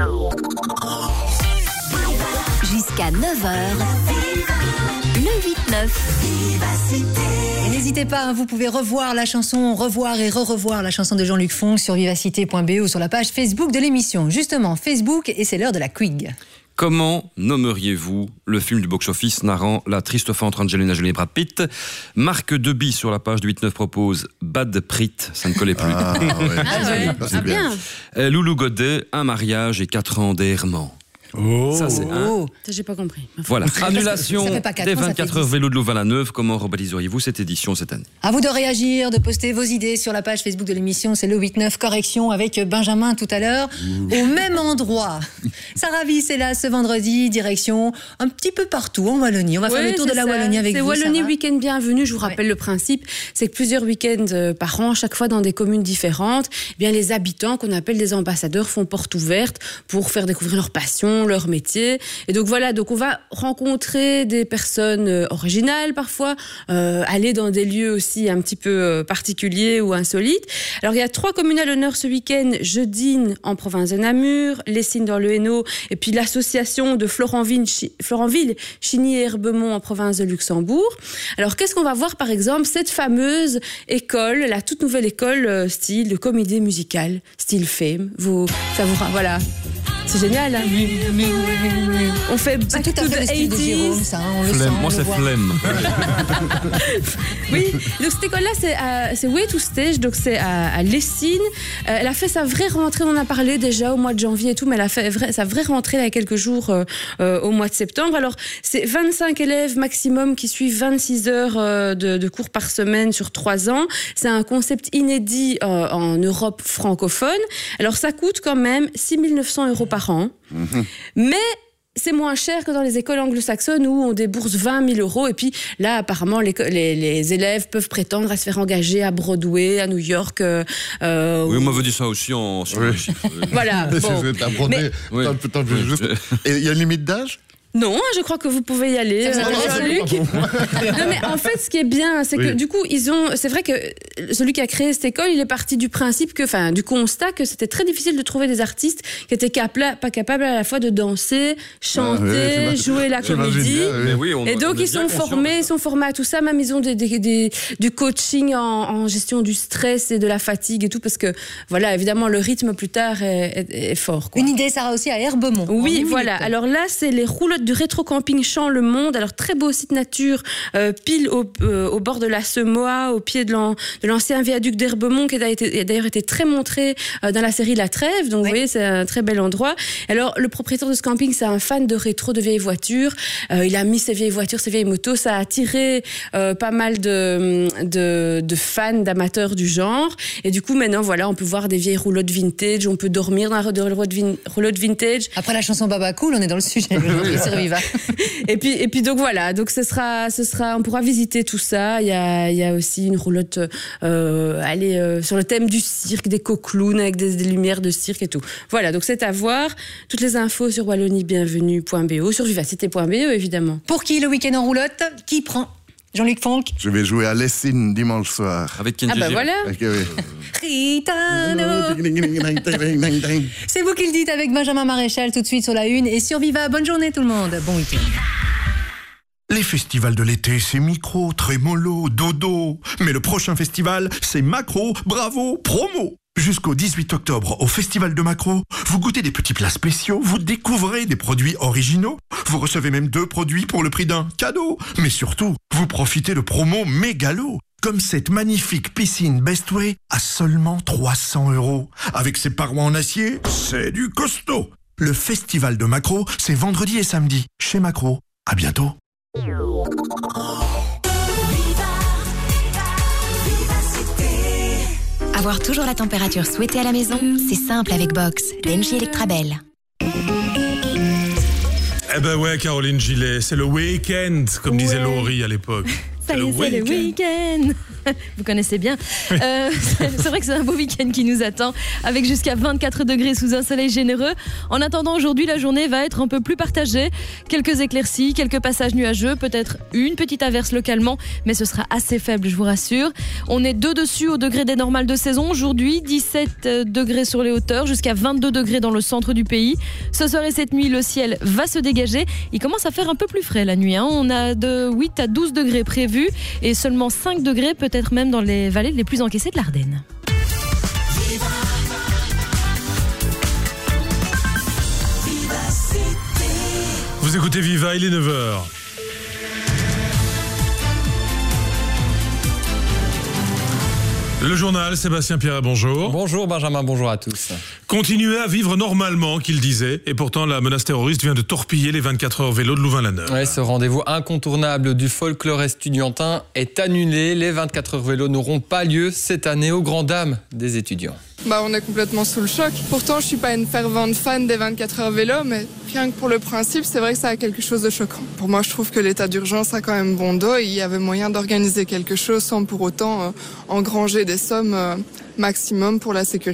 Jusqu'à neuf heures, le huit neuf. Et n'hésitez pas, vous pouvez revoir la chanson, revoir et re-revoir la chanson de Jean-Luc Fonck sur vivacité point b e ou sur la page Facebook de l'émission. Justement, Facebook, et c'est l'heure de la Quig. Comment nommeriez-vous le film du box-office narrant la triste fin entre Angelina Jolie et Brad Pitt? Marc Deby sur la page du huit neuf propose Bad Prit, ça ne collait plus. Ah, ouais. Ah ouais, ah bien. Euh, Loulou Godet, un mariage et quatre ans d'errement. Oh. Ça, c'est un. Oh. Ça, j'ai pas compris. Voilà. Annulation Ça fait pas quatre des ans, ça vingt-quatre fait heures dix. vélo de Louvain-la-Neuve. Comment rebaptiseriez-vous cette édition cette année? À vous de réagir, de poster vos idées sur la page Facebook de l'émission. C'est le huit neuf correction avec Benjamin tout à l'heure, au même endroit. Sarah Viss est là ce vendredi, direction un petit peu partout en Wallonie. On va faire Ouais, le tour de c'est la ça. Wallonie avec c'est vous, Wallonie Sarah. Week-end Bienvenue. Je vous rappelle le principe, c'est que plusieurs week-ends euh, par an, chaque fois dans des communes différentes, eh bien les habitants qu'on appelle des ambassadeurs font porte ouverte pour faire découvrir leur passion, selon leur métier. Et donc voilà, donc on va rencontrer des personnes euh, originales parfois, euh, aller dans des lieux aussi un petit peu euh, particuliers ou insolites. Alors il y a trois communes à l'honneur ce week-end, Jeudine en province de Namur, Lessines dans le Hainaut, et puis l'association de Florenville, Chi- Florenville, Chigny et Herbemont en province de Luxembourg. Alors qu'est-ce qu'on va voir par exemple? Cette fameuse école, la toute nouvelle école euh, style de comédie musicale, style Fame. Vous, ça vous, voilà. C'est génial, hein. On fait C'est back tout à to fait the le style de Jérôme, ça, hein, on le sent. Flemme. on Moi, le c'est voit. flemme. Oui, donc cette école-là, c'est, à- c'est Way to Stage, donc c'est à, à Lessines. Euh, elle a fait sa vraie rentrée, on en a parlé déjà au mois de janvier et tout, mais elle a fait vrai, sa vraie rentrée là, il y a quelques jours euh, euh, au mois de septembre. Alors, c'est vingt-cinq élèves maximum qui suivent vingt-six heures euh, de, de cours par semaine sur trois ans. C'est un concept inédit euh, en Europe francophone. Alors, ça coûte quand même six mille neuf cents euros par an. Mhm. Mais c'est moins cher que dans les écoles anglo-saxonnes où on débourse vingt mille euros. Et puis là, apparemment, les, les, les élèves peuvent prétendre à se faire engager à Broadway, à New York. Euh, euh, Oui, on m'avait dit ça aussi en psychologie. Voilà. Mais bon. c'est un brodé, Mais- Oui. t'as- t'as vu Oui. juste- Et il y a une limite d'âge? Non, je crois que vous pouvez y aller. Ça vous euh, intéresse, Jean-Luc. Non, mais en fait, ce qui est bien, c'est que Oui. du coup, ils ont. C'est vrai que celui qui a créé cette école, il est parti du principe que, enfin, du constat que c'était très difficile de trouver des artistes qui étaient capla- pas capables à la fois de danser, chanter, Ah, oui, jouer la j'imagine comédie. bien, oui. Mais oui, on, Et donc, on est ils bien sont conscient formés, de ils ça. sont formés à tout ça. Même ils ont des, des, des- du coaching en, en gestion du stress et de la fatigue et tout, parce que, voilà, évidemment, le rythme plus tard est, est, est fort, quoi. Une idée, Sarah, aussi à Herbemont. En Oui, une voilà. minute. Alors là, c'est les roulottes du rétro-camping Champ Le Monde. Alors, très beau site nature, euh, pile au, euh, au bord de la Semois, au pied de, l'an- de l'ancien viaduc d'Herbemont, qui a été, a d'ailleurs été très montré euh, dans la série La Trêve. Donc, Oui. vous voyez, c'est un très bel endroit. Alors, le propriétaire de ce camping, c'est un fan de rétro, de vieilles voitures. Euh, il a mis ses vieilles voitures, ses vieilles motos. Ça a attiré euh, pas mal de, de, de fans, d'amateurs du genre. Et du coup, maintenant, voilà, on peut voir des vieilles roulottes vintage. On peut dormir dans la roulotte vin- roulotte vintage. Après la chanson Baba Cool, on est dans le sujet. C'est Viva. Et puis, et puis donc voilà, donc ce sera, ce sera, on pourra visiter tout ça. Il y a, il y a aussi une roulotte, euh, allez, euh, sur le thème du cirque, des coqueluns avec des, des lumières de cirque et tout. Voilà, donc c'est à voir. Toutes les infos sur wallonie bienvenue point b o, sur vivacité point b e évidemment. Pour qui le week-end en roulotte? Qui prend? Jean-Luc Fonck. Je vais jouer à Lessines dimanche soir. Avec Kenji. Ah bah voilà. Ok, oui. Ritano. C'est vous qui le dites avec Benjamin Maréchal tout de suite sur la une et sur Viva. Bonne journée tout le monde. Bon week-end. Les festivals de l'été, c'est micro, trémolo, dodo. Mais le prochain festival, c'est macro, bravo, promo. Jusqu'au dix-huit octobre, au Festival de Macro, vous goûtez des petits plats spéciaux, vous découvrez des produits originaux, vous recevez même deux produits pour le prix d'un cadeau. Mais surtout, vous profitez de promos mégalo, comme cette magnifique piscine Bestway à seulement trois cents euros. Avec ses parois en acier, c'est du costaud. Le Festival de Macro, c'est vendredi et samedi, chez Macro. À bientôt. Avoir toujours la température souhaitée à la maison, c'est simple avec Box, d'Engie Electrabel. Eh ben ouais, Caroline Gillet, c'est le week-end, comme disait Ouais. Laurie à l'époque. Ça y est, c'est le week-end. Vous connaissez bien. Euh, c'est vrai que c'est un beau week-end qui nous attend, avec jusqu'à vingt-quatre degrés sous un soleil généreux. En attendant, aujourd'hui, la journée va être un peu plus partagée. Quelques éclaircies, quelques passages nuageux, peut-être une petite averse localement, mais ce sera assez faible, je vous rassure. On est deux dessus au degré des normales de saison. Aujourd'hui, dix-sept degrés sur les hauteurs, jusqu'à vingt-deux degrés dans le centre du pays. Ce soir et cette nuit, le ciel va se dégager. Il commence à faire un peu plus frais la nuit, hein. On a de huit à douze degrés prévus et seulement cinq degrés peut-être même dans les vallées les plus encaissées de l'Ardenne. Vous écoutez Viva, il est neuf heures. Le journal, Sébastien Pierre, bonjour. Bonjour Benjamin, bonjour à tous. Continuez à vivre normalement, qu'il disait, et pourtant la menace terroriste vient de torpiller les vingt-quatre heures vélo de Louvain-la-Neuve. Ouais, ce rendez-vous incontournable du folklore estudiantin est annulé. Les vingt-quatre heures vélo n'auront pas lieu cette année aux grandes dames des étudiants. Bah, on est complètement sous le choc. Pourtant, je suis pas une fervente fan des vingt-quatre heures vélo, mais rien que pour le principe, c'est vrai que ça a quelque chose de choquant. Pour moi, je trouve que l'état d'urgence a quand même bon dos et il y avait moyen d'organiser quelque chose sans pour autant euh, engranger des sommes euh, maximum pour la sécurité.